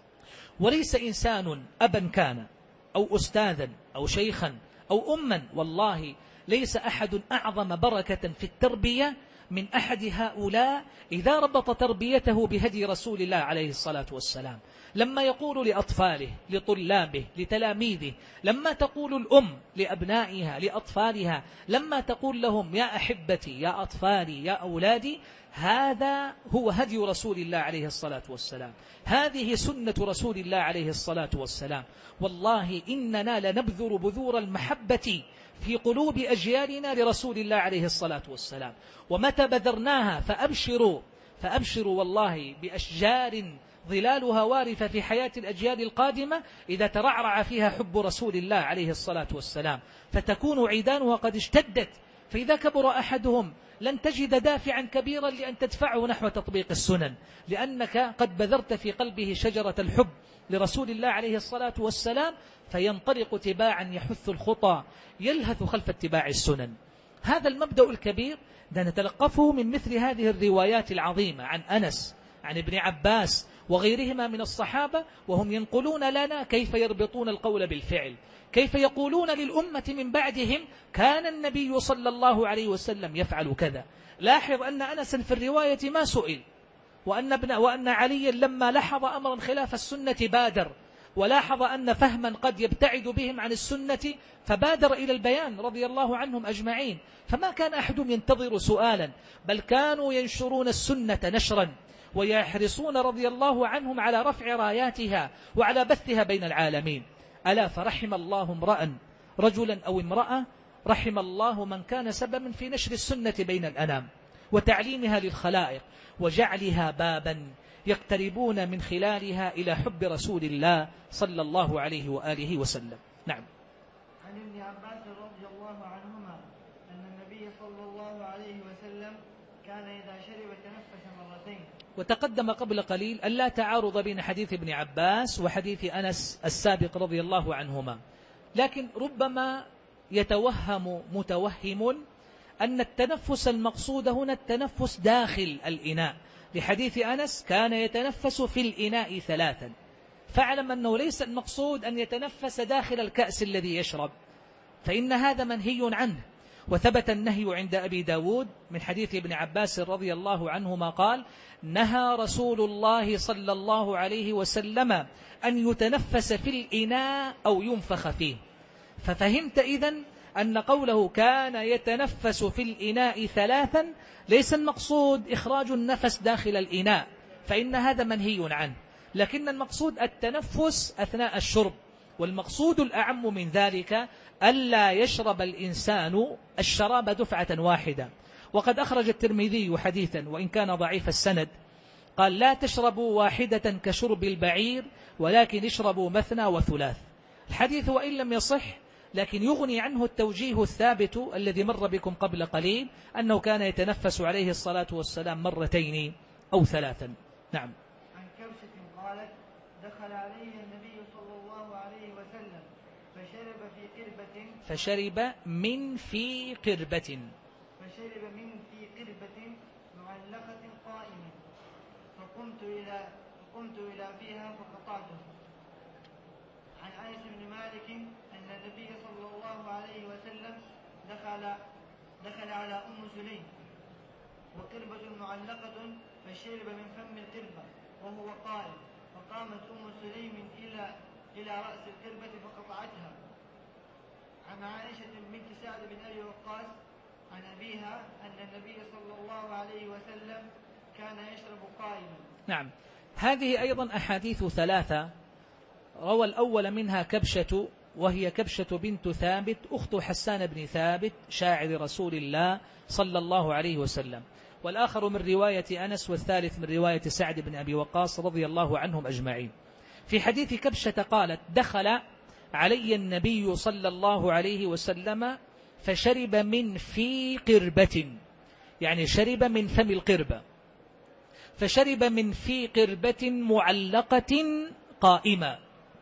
[SPEAKER 1] وليس إنسان أبا كان أو أستاذا أو شيخا أو أما، والله ليس أحد أعظم بركة في التربية من أحد هؤلاء إذا ربط تربيته بهدي رسول الله عليه الصلاة والسلام، لما يقول لأطفاله لطلابه لتلاميذه، لما تقول الأم لأبنائها لأطفالها، لما تقول لهم يا أحبتي يا أطفالي يا أولادي، هذا هو هدي رسول الله عليه الصلاة والسلام، هذه سنة رسول الله عليه الصلاة والسلام. والله إننا لنبذر بذور المحبة في قلوب أجيالنا لرسول الله عليه الصلاة والسلام، ومتى بذرناها فأبشروا فأبشروا والله بأشجار ظلالها وارثة في حياة الأجيال القادمة إذا ترعرع فيها حب رسول الله عليه الصلاة والسلام، فتكون عيدانها قد اشتدت. فإذا كبر أحدهم لن تجد دافعا كبيرا لأن تدفعه نحو تطبيق السنن، لأنك قد بذرت في قلبه شجرة الحب لرسول الله عليه الصلاة والسلام، فينطلق تباعا يحث الخطى يلهث خلف اتباع السنن. هذا المبدأ الكبير ده نتلقفه من مثل هذه الروايات العظيمة عن أنس عن ابن عباس وغيرهما من الصحابة، وهم ينقلون لنا كيف يربطون القول بالفعل، كيف يقولون للأمة من بعدهم كان النبي صلى الله عليه وسلم يفعل كذا. لاحظ أن أنس في الرواية ما سئل، وأن, ابن وأن علي لما لاحظ أمرا خلاف السنة بادر، ولاحظ أن فهما قد يبتعد بهم عن السنة فبادر إلى البيان رضي الله عنهم أجمعين. فما كان أحد ينتظر سؤالا، بل كانوا ينشرون السنة نشرا، ويحرصون رضي الله عنهم على رفع راياتها وعلى بثها بين العالمين. ألا فرحم الله امرأ رجلا أو امرأة، رحم الله من كان سببا في نشر السنة بين الأنام وتعليمها للخلائق وجعلها بابا يقتربون من خلالها إلى حب رسول الله صلى الله عليه وآله وسلم. نعم.
[SPEAKER 2] عن ابن عباس رضي الله عنهما أن النبي صلى الله عليه وسلم كان إذا شرب تنفس مرتين.
[SPEAKER 1] وتقدم قبل قليل أن لا تعارض بين حديث ابن عباس وحديث أنس السابق رضي الله عنهما، لكن ربما يتوهم متوهم أن التنفس المقصود هنا التنفس داخل الإناء، لحديث أنس كان يتنفس في الإناء ثلاثا، فاعلم أنه ليس المقصود أن يتنفس داخل الكأس الذي يشرب، فإن هذا منهي عنه. وثبت النهي عند أبي داود من حديث ابن عباس رضي الله عنهما قال: نهى رسول الله صلى الله عليه وسلم أن يتنفس في الإناء أو ينفخ فيه. ففهمت إذن أن قوله كان يتنفس في الإناء ثلاثا ليس المقصود إخراج النفس داخل الإناء، فإن هذا منهي عنه، لكن المقصود التنفس أثناء الشرب، والمقصود الأعم من ذلك ألا يشرب الإنسان الشراب دفعة واحدة. وقد أخرج الترمذي حديثا وإن كان ضعيف السند قال: لا تشربوا واحدة كشرب البعير ولكن اشربوا مثنى وثلاث. الحديث وإن لم يصح لكن يغني عنه التوجيه الثابت الذي مر بكم قبل قليل أنه كان يتنفس عليه الصلاة والسلام مرتين أو ثلاثا. نعم.
[SPEAKER 2] عن كبشة قالت: دخل عليه النبي صلى الله عليه وسلم فشرب في قربة
[SPEAKER 1] فشرب من في قربة
[SPEAKER 2] فشرب من في قربة معلقة قائمة، فقمت إلى فقمت إلى فيها فقطعته. عن أنس بن مالك أن النبي صلى الله عليه وسلم دخل دخل على أم سليم وقربة معلقة فشرب من فم القربة وهو قائم، فقامت أم سليم إلى إلى رأس القربة فقطعتها. عن عائشة بنت سعد بن أبي وقاص عن أبيها أن النبي صلى الله عليه وسلم كان يشرب قائما.
[SPEAKER 1] نعم. هذه أيضا أحاديث ثلاثة، روى الأول منها كبشة وهي كبشة بنت ثابت أخت حسان بن ثابت شاعر رسول الله صلى الله عليه وسلم، والآخر من رواية أنس، والثالث من رواية سعد بن أبي وقاص رضي الله عنهم أجمعين. في حديث كبشة قالت: دخل علي النبي صلى الله عليه وسلم فشرب من في قربة، يعني شرب من فم القربة، فشرب من في قربة معلقة قائمة.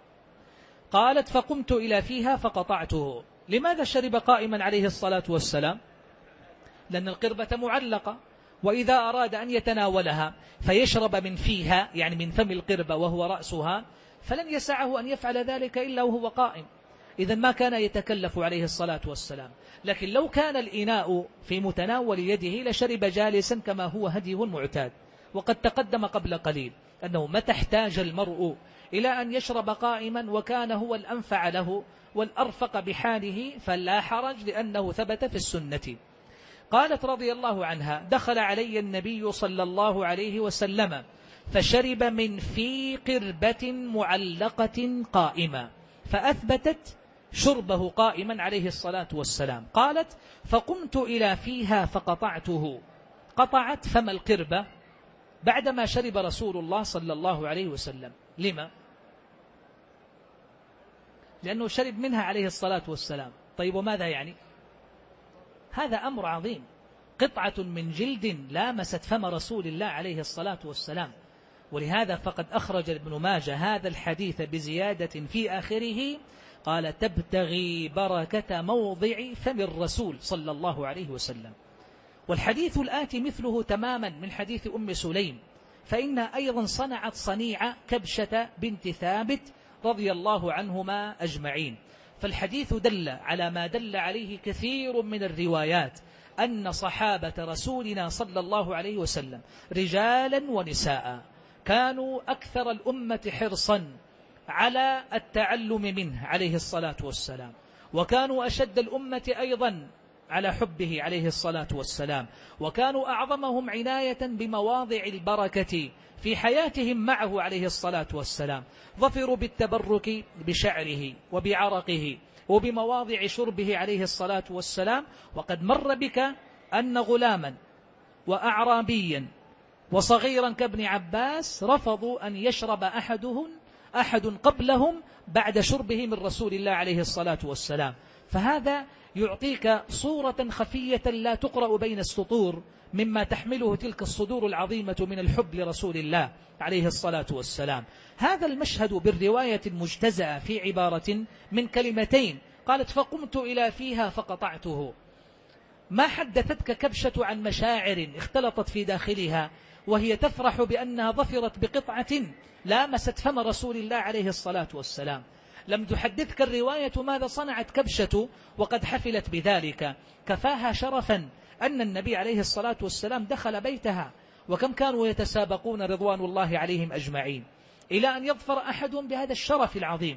[SPEAKER 1] قالت: فقمت إلى فيها فقطعته. لماذا شرب قائما عليه الصلاة والسلام؟ لأن القربة معلقة، وإذا أراد أن يتناولها فيشرب من فيها يعني من فم القربة وهو رأسها، فلن يسعه أن يفعل ذلك إلا وهو قائم. إذن ما كان يتكلف عليه الصلاة والسلام. لكن لو كان الإناء في متناول يده لشرب جالسا كما هو هديه المعتاد. وقد تقدم قبل قليل أنه متى احتاج المرء إلى أن يشرب قائما وكان هو الأنفع له والأرفق بحاله فلا حرج، لأنه ثبت في السنة. قالت رضي الله عنها: دخل علي النبي صلى الله عليه وسلم فشرب من في قربة معلقة قائمة، فأثبتت شربه قائما عليه الصلاة والسلام. قالت: فقمت إلى فيها فقطعته. قطعت فم القربة بعدما شرب رسول الله صلى الله عليه وسلم. لما؟ لأنه شرب منها عليه الصلاة والسلام. طيب وماذا يعني؟ هذا أمر عظيم، قطعة من جلد لامست فم رسول الله عليه الصلاة والسلام. ولهذا فقد أخرج ابن ماجه هذا الحديث بزيادة في آخره، قال: تبتغي بركة موضع فم الرسول صلى الله عليه وسلم. والحديث الآتي مثله تماما من حديث أم سليم، فإنها أيضا صنعت صنيع كبشة بنت ثابت رضي الله عنهما أجمعين. فالحديث دل على ما دل عليه كثير من الروايات، أن صحابة رسولنا صلى الله عليه وسلم رجالا ونساء كانوا أكثر الأمة حرصا على التعلم منه عليه الصلاة والسلام، وكانوا أشد الأمة أيضا على حبه عليه الصلاة والسلام، وكانوا أعظمهم عناية بمواضع البركة في حياتهم معه عليه الصلاة والسلام. ظفروا بالتبرك بشعره وبعرقه وبمواضع شربه عليه الصلاة والسلام. وقد مر بك أن غلاما وأعرابيا وصغيرا كابن عباس رفضوا أن يشرب أحدهم أحد قبلهم بعد شربه من رسول الله عليه الصلاة والسلام. فهذا يعطيك صورة خفية لا تقرأ بين السطور مما تحمله تلك الصدور العظيمة من الحب لرسول الله عليه الصلاة والسلام. هذا المشهد بالرواية المجتزأة في عبارة من كلمتين، قالت: فقمت إلى فيها فقطعته. ما حدثتك كبشة عن مشاعر اختلطت في داخلها وهي تفرح بأنها ظفرت بقطعة لامست فم رسول الله عليه الصلاة والسلام؟ لم تحدثك الرواية ماذا صنعت كبشة وقد حفلت بذلك. كفاها شرفا أن النبي عليه الصلاة والسلام دخل بيتها، وكم كانوا يتسابقون رضوان الله عليهم أجمعين إلى أن يظفر أحد بهذا الشرف العظيم،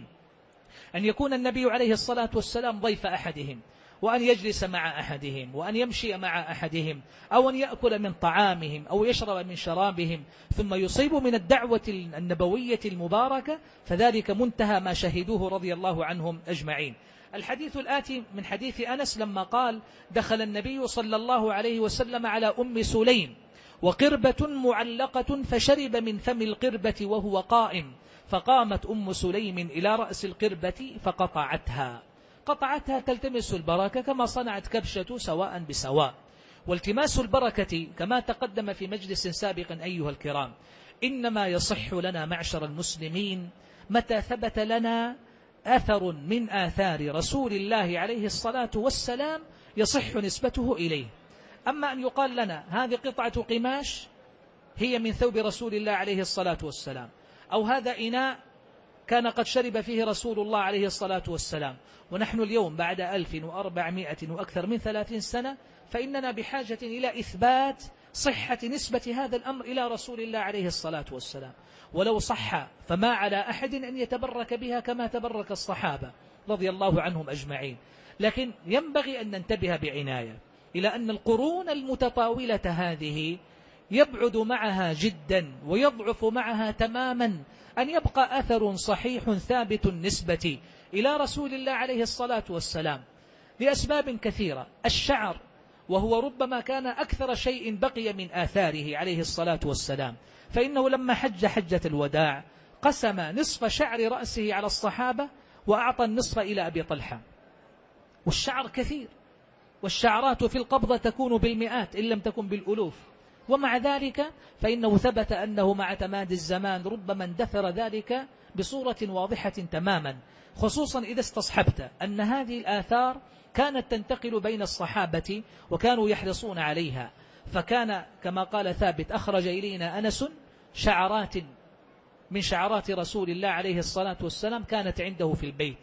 [SPEAKER 1] أن يكون النبي عليه الصلاة والسلام ضيف أحدهم، وأن يجلس مع أحدهم، وأن يمشي مع أحدهم، أو أن يأكل من طعامهم أو يشرب من شرابهم، ثم يصيب من الدعوة النبوية المباركة، فذلك منتهى ما شهدوه رضي الله عنهم أجمعين. الحديث الآتي من حديث أنس لما قال: دخل النبي صلى الله عليه وسلم على أم سليم وقربة معلقة فشرب من فم القربة وهو قائم، فقامت أم سليم إلى رأس القربة فقطعتها. قطعتها تلتمس البركة كما صنعت كبشة سواء بسواء. والتماس البركة كما تقدم في مجلس سابق أيها الكرام إنما يصح لنا معشر المسلمين متى ثبت لنا أثر من آثار رسول الله عليه الصلاة والسلام يصح نسبته إليه. أما أن يقال لنا هذه قطعة قماش هي من ثوب رسول الله عليه الصلاة والسلام، أو هذا إناء كان قد شرب فيه رسول الله عليه الصلاة والسلام، ونحن اليوم بعد ألف وأربعمائة وأكثر من ثلاثين سنة، فإننا بحاجة إلى إثبات صحة نسبة هذا الأمر إلى رسول الله عليه الصلاة والسلام. ولو صح فما على أحد أن يتبرك بها كما تبرك الصحابة رضي الله عنهم أجمعين. لكن ينبغي أن ننتبه بعناية إلى أن القرون المتطاولة هذه يبعد معها جدا ويضعف معها تماما أن يبقى أثر صحيح ثابت النسبة إلى رسول الله عليه الصلاة والسلام لأسباب كثيرة. الشعر، وهو ربما كان أكثر شيء بقي من آثاره عليه الصلاة والسلام، فإنه لما حج حجة الوداع قسم نصف شعر رأسه على الصحابة وأعطى النصف إلى أبي طلحة. والشعر كثير، والشعرات في القبضة تكون بالمئات إن لم تكن بالألوف، ومع ذلك فإنه ثبت أنه مع تمادي الزمان ربما اندثر ذلك بصورة واضحة تماما، خصوصا إذا استصحبت أن هذه الآثار كانت تنتقل بين الصحابة وكانوا يحرصون عليها. فكان كما قال ثابت: أخرج إلينا أنس شعرات من شعرات رسول الله عليه الصلاة والسلام كانت عنده في البيت.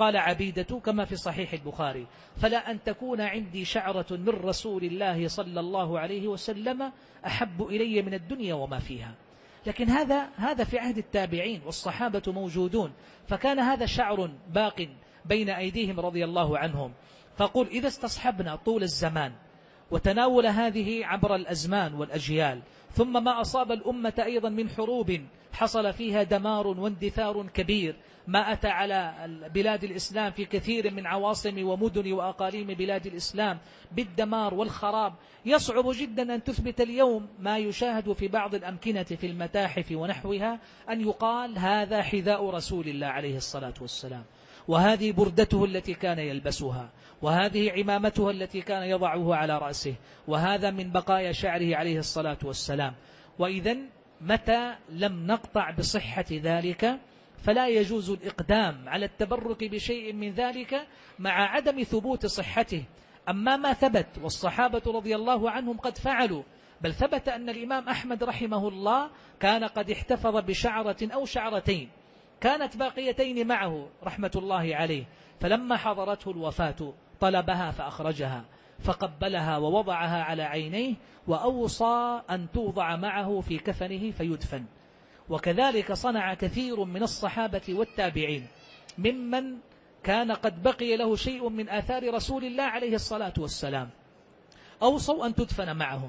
[SPEAKER 1] قال عبيدة كما في صحيح البخاري: فلا أن تكون عندي شعرة من رسول الله صلى الله عليه وسلم أحب إلي من الدنيا وما فيها. لكن هذا هذا في عهد التابعين والصحابة موجودون، فكان هذا شعر باق بين أيديهم رضي الله عنهم. فقل إذا استصحبنا طول الزمان وتناول هذه عبر الأزمان والأجيال، ثم ما أصاب الأمة أيضا من حروب حصل فيها دمار واندثار كبير، ما أتى على بلاد الإسلام في كثير من عواصم ومدن وأقاليم بلاد الإسلام بالدمار والخراب، يصعب جدا أن تثبت اليوم ما يشاهد في بعض الأمكنة في المتاحف ونحوها أن يقال هذا حذاء رسول الله عليه الصلاة والسلام، وهذه بردته التي كان يلبسها، وهذه عمامته التي كان يضعه على رأسه، وهذا من بقايا شعره عليه الصلاة والسلام. وإذا متى لم نقطع بصحة ذلك فلا يجوز الإقدام على التبرك بشيء من ذلك مع عدم ثبوت صحته. أما ما ثبت والصحابة رضي الله عنهم قد فعلوا، بل ثبت أن الإمام أحمد رحمه الله كان قد احتفظ بشعرة أو شعرتين كانت باقيتين معه رحمة الله عليه، فلما حضرته الوفاة طلبها فأخرجها فقبلها ووضعها على عينيه، وأوصى أن توضع معه في كفنه فيدفن. وكذلك صنع كثير من الصحابة والتابعين ممن كان قد بقي له شيء من آثار رسول الله عليه الصلاة والسلام، أوصوا أن تدفن معهم.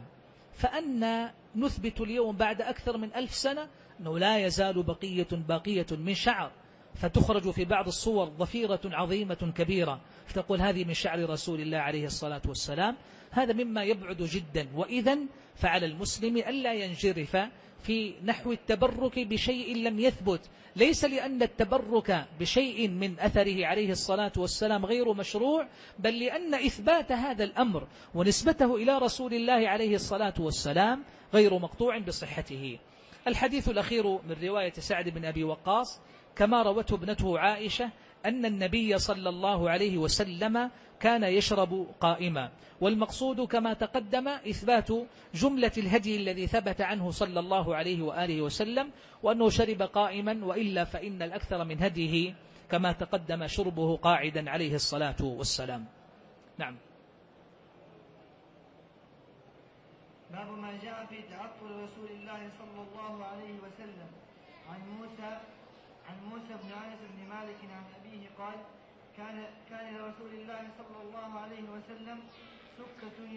[SPEAKER 1] فأن نثبت اليوم بعد أكثر من ألف سنة أنه لا يزال بقية باقية من شعر، فتخرج في بعض الصور ضفيرة عظيمة كبيرة فتقول هذه من شعر رسول الله عليه الصلاة والسلام. هذا مما يبعد جدا. وإذن فعلى المسلم ألا ينجرف في نحو التبرك بشيء لم يثبت، ليس لأن التبرك بشيء من أثره عليه الصلاة والسلام غير مشروع، بل لأن إثبات هذا الأمر ونسبته إلى رسول الله عليه الصلاة والسلام غير مقطوع بصحته. الحديث الأخير من رواية سعد بن أبي وقاص كما روته ابنته عائشة أن النبي صلى الله عليه وسلم كان يشرب قائما، والمقصود كما تقدم إثبات جملة الهدي الذي ثبت عنه صلى الله عليه وآله وسلم، وأنه شرب قائما، وإلا فإن الأكثر من هديه كما تقدم شربه قاعدا عليه الصلاة والسلام. نعم.
[SPEAKER 2] باب ما جاء في تعطر رسول الله صلى الله عليه وسلم. عن موسى عن موسى بن أنس بن مالك عن أبيه قال: كان كان لرسول الله صلى الله عليه وسلم سكة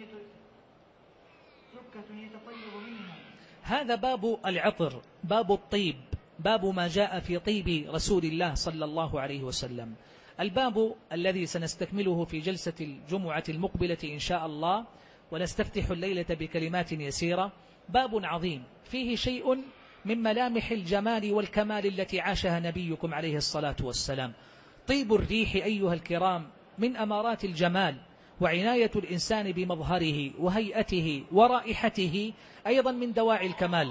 [SPEAKER 2] سكة يتطيب منها.
[SPEAKER 1] هذا باب العطر، باب الطيب، باب ما جاء في طيب رسول الله صلى الله عليه وسلم. الباب الذي سنستكمله في جلسة الجمعة المقبلة إن شاء الله، ونستفتح الليلة بكلمات يسيرة. باب عظيم فيه شيء من ملامح الجمال والكمال التي عاشها نبيكم عليه الصلاة والسلام. طيب الريح أيها الكرام من أمارات الجمال، وعناية الإنسان بمظهره وهيئته ورائحته أيضا من دواعي الكمال.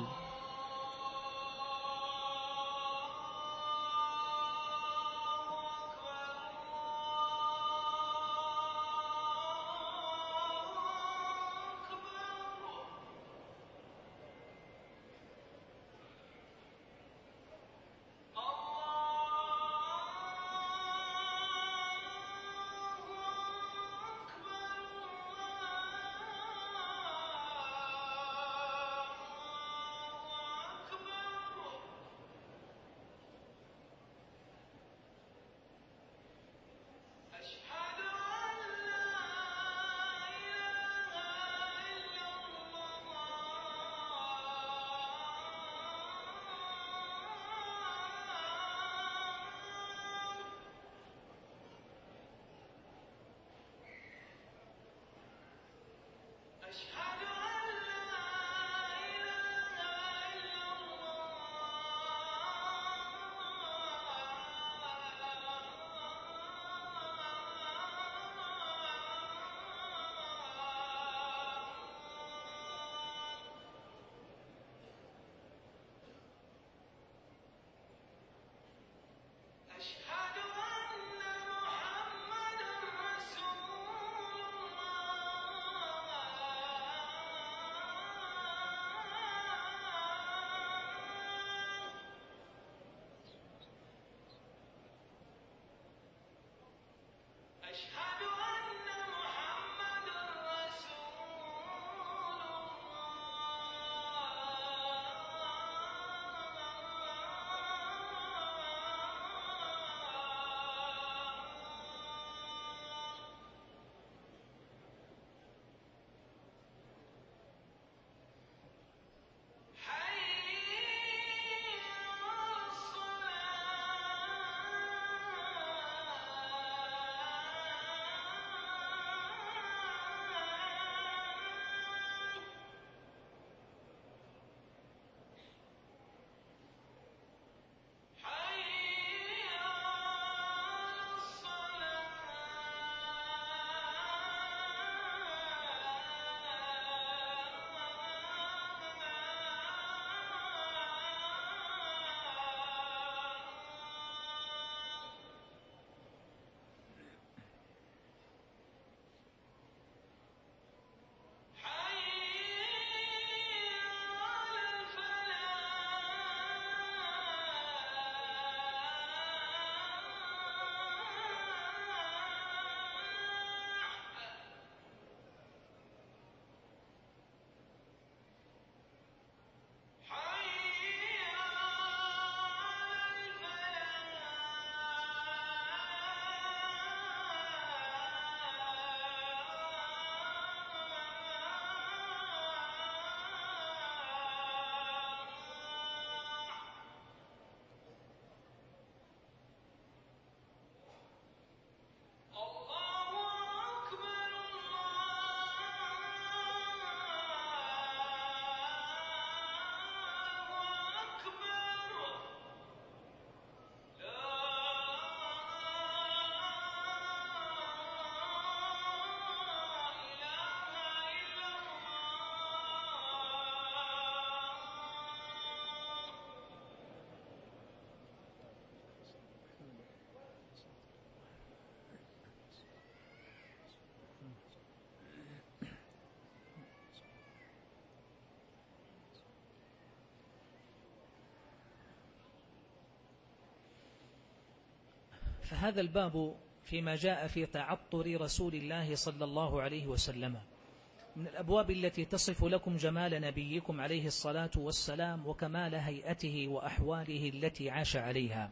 [SPEAKER 1] فهذا الباب فيما جاء في تعطر رسول الله صلى الله عليه وسلم من الأبواب التي تصف لكم جمال نبيكم عليه الصلاة والسلام وكمال هيئته وأحواله التي عاش عليها.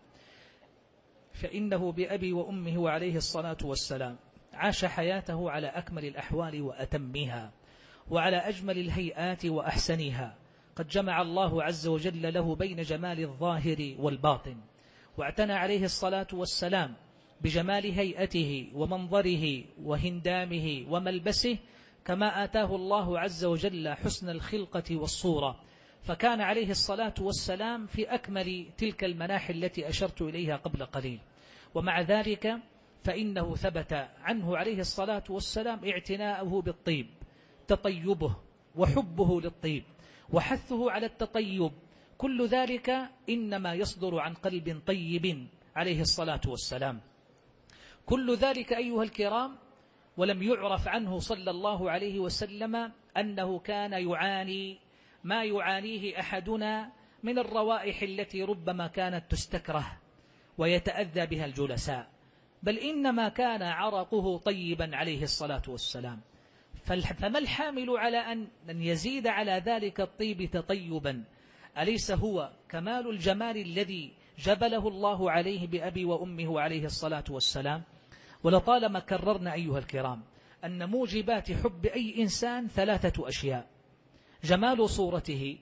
[SPEAKER 1] فإنه بأبي وأمه وعليه الصلاة والسلام عاش حياته على أكمل الأحوال وأتمها وعلى أجمل الهيئات وأحسنها. قد جمع الله عز وجل له بين جمال الظاهر والباطن، واعتنى عليه الصلاة والسلام بجمال هيئته ومنظره وهندامه وملبسه، كما آتاه الله عز وجل حسن الخلقة والصورة، فكان عليه الصلاة والسلام في أكمل تلك المناحي التي أشرت إليها قبل قليل. ومع ذلك فإنه ثبت عنه عليه الصلاة والسلام اعتناؤه بالطيب، تطيبه وحبه للطيب وحثه على التطيب، كل ذلك إنما يصدر عن قلب طيب عليه الصلاة والسلام. كل ذلك أيها الكرام ولم يعرف عنه صلى الله عليه وسلم أنه كان يعاني ما يعانيه أحدنا من الروائح التي ربما كانت تستكره ويتأذى بها الجلساء، بل إنما كان عرقه طيبا عليه الصلاة والسلام. فما الحامل على أن يزيد على ذلك الطيب تطيبا؟ أليس هو كمال الجمال الذي جبله الله عليه بأبي وأمه عليه الصلاة والسلام؟ ولطالما كررنا أيها الكرام أن موجبات حب أي إنسان ثلاثة أشياء: جمال صورته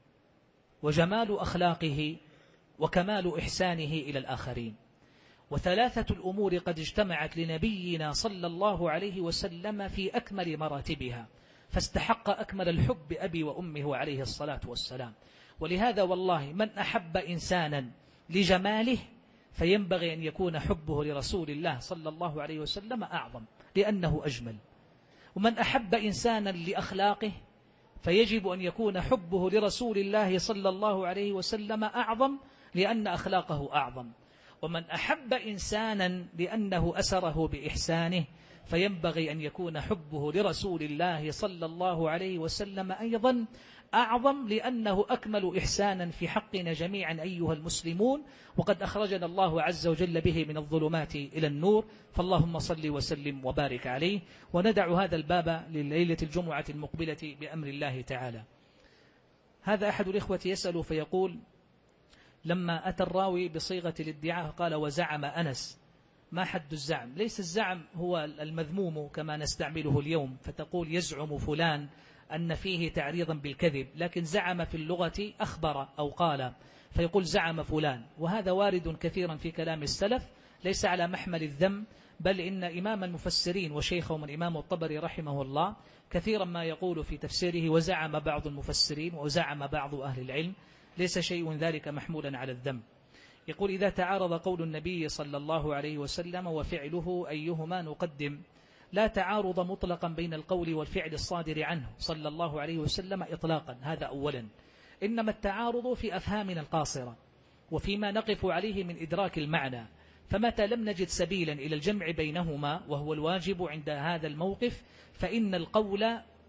[SPEAKER 1] وجمال أخلاقه وكمال إحسانه إلى الآخرين. وثلاثة الأمور قد اجتمعت لنبينا صلى الله عليه وسلم في أكمل مراتبها، فاستحق أكمل الحب بأبي وأمه عليه الصلاة والسلام. ولهذا والله من أحب إنسانا لجماله فينبغي أن يكون حبه لرسول الله صلى الله عليه وسلم أعظم، لأنه أجمل. ومن أحب إنسانا لأخلاقه فيجب أن يكون حبه لرسول الله صلى الله عليه وسلم أعظم، لأن أخلاقه أعظم. ومن أحب إنسانا لأنه أسره بإحسانه فينبغي أن يكون حبه لرسول الله صلى الله عليه وسلم أيضا أعظم، لأنه أكمل إحسانا في حقنا جميعا أيها المسلمون، وقد أخرجنا الله عز وجل به من الظلمات إلى النور. فاللهم صل وسلم وبارك عليه. وندع هذا الباب لليلة الجمعة المقبلة بأمر الله تعالى. هذا أحد الإخوة يسأل فيقول: لما أتى الراوي بصيغة الادعاء قال وزعم أنس، ما حد الزعم؟ ليس الزعم هو المذموم كما نستعمله اليوم، فتقول يزعم فلان أن فيه تعريضا بالكذب، لكن زعم في اللغة أخبر أو قال، فيقول زعم فلان، وهذا وارد كثيرا في كلام السلف، ليس على محمل الذم، بل إن إمام المفسرين وشيخهم الإمام الطبري رحمه الله كثيرا ما يقول في تفسيره وزعم بعض المفسرين وزعم بعض أهل العلم، ليس شيء ذلك محمولا على الذم. يقول: إذا تعارض قول النبي صلى الله عليه وسلم وفعله أيهما نقدم؟ لا تعارض مطلقا بين القول والفعل الصادر عنه صلى الله عليه وسلم إطلاقا، هذا أولا. إنما التعارض في أفهامنا القاصرة وفيما نقف عليه من إدراك المعنى، فمتى لم نجد سبيلا إلى الجمع بينهما وهو الواجب عند هذا الموقف، فإن القول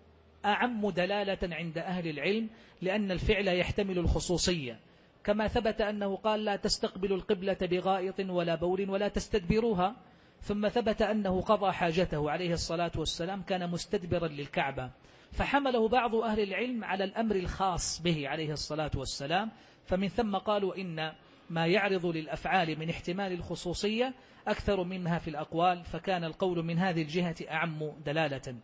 [SPEAKER 1] أعم دلالة عند أهل العلم، لأن الفعل يحتمل الخصوصية، كما ثبت أنه قال لا تستقبلوا القبلة بغائط ولا بول ولا تستدبروها، ثم ثبت أنه قضى حاجته عليه الصلاة والسلام كان مستدبرا للكعبة، فحمله بعض أهل العلم على الأمر الخاص به عليه الصلاة والسلام. فمن ثم قالوا إن ما يعرض للأفعال من احتمال الخصوصية أكثر منها في الأقوال، فكان القول من هذه الجهة أعم دلالة.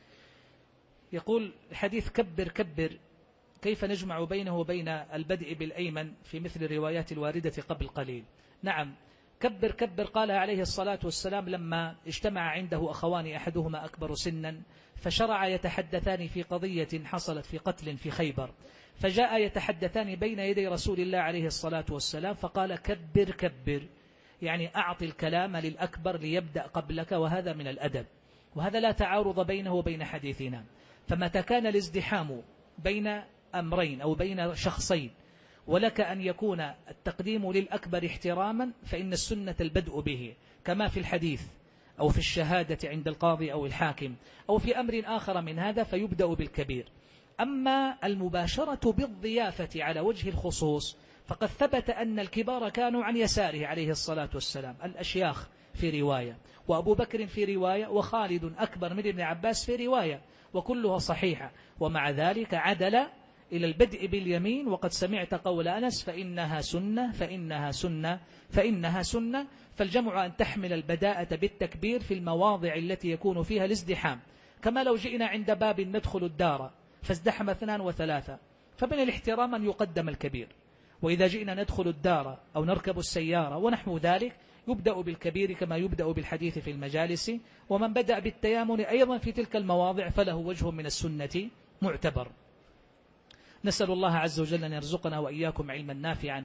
[SPEAKER 1] يقول حديث كبر كبر كيف نجمع بينه وبين البدء بالأيمن في مثل الروايات الواردة قبل قليل؟ نعم، كبر كبر قالها عليه الصلاة والسلام لما اجتمع عنده أخوان أحدهما أكبر سنا، فشرع يتحدثان في قضية حصلت في قتل في خيبر، فجاء يتحدثان بين يدي رسول الله عليه الصلاة والسلام، فقال كبر كبر، يعني أعطي الكلام للأكبر ليبدأ قبلك، وهذا من الأدب، وهذا لا تعارض بينه وبين حديثنا. فمتى كان الازدحام بين أمرين أو بين شخصين ولك أن يكون التقديم للأكبر احتراما، فإن السنة البدء به، كما في الحديث أو في الشهادة عند القاضي أو الحاكم أو في أمر آخر من هذا، فيبدأ بالكبير. أما المباشرة بالضيافة على وجه الخصوص فقد ثبت أن الكبار كانوا عن يساره عليه الصلاة والسلام، الأشياخ في رواية، وأبو بكر في رواية، وخالد أكبر من ابن عباس في رواية، وكلها صحيحة. ومع ذلك عدل إلى البدء باليمين. وقد سمعت قول أنس فإنها سنة فإنها سنة فإنها سنة. فالجمع أن تحمل البداءة بالتكبير في المواضع التي يكون فيها الازدحام، كما لو جئنا عند باب ندخل الدار فازدحم اثنان وثلاثة، فمن الاحترام أن يقدم الكبير. وإذا جئنا ندخل الدار أو نركب السيارة ونحو ذلك يبدأ بالكبير كما يبدأ بالحديث في المجالس. ومن بدأ بالتيامن أيضا في تلك المواضع فله وجه من السنة معتبر. نسأل الله عز وجل أن يرزقنا وإياكم علما نافعا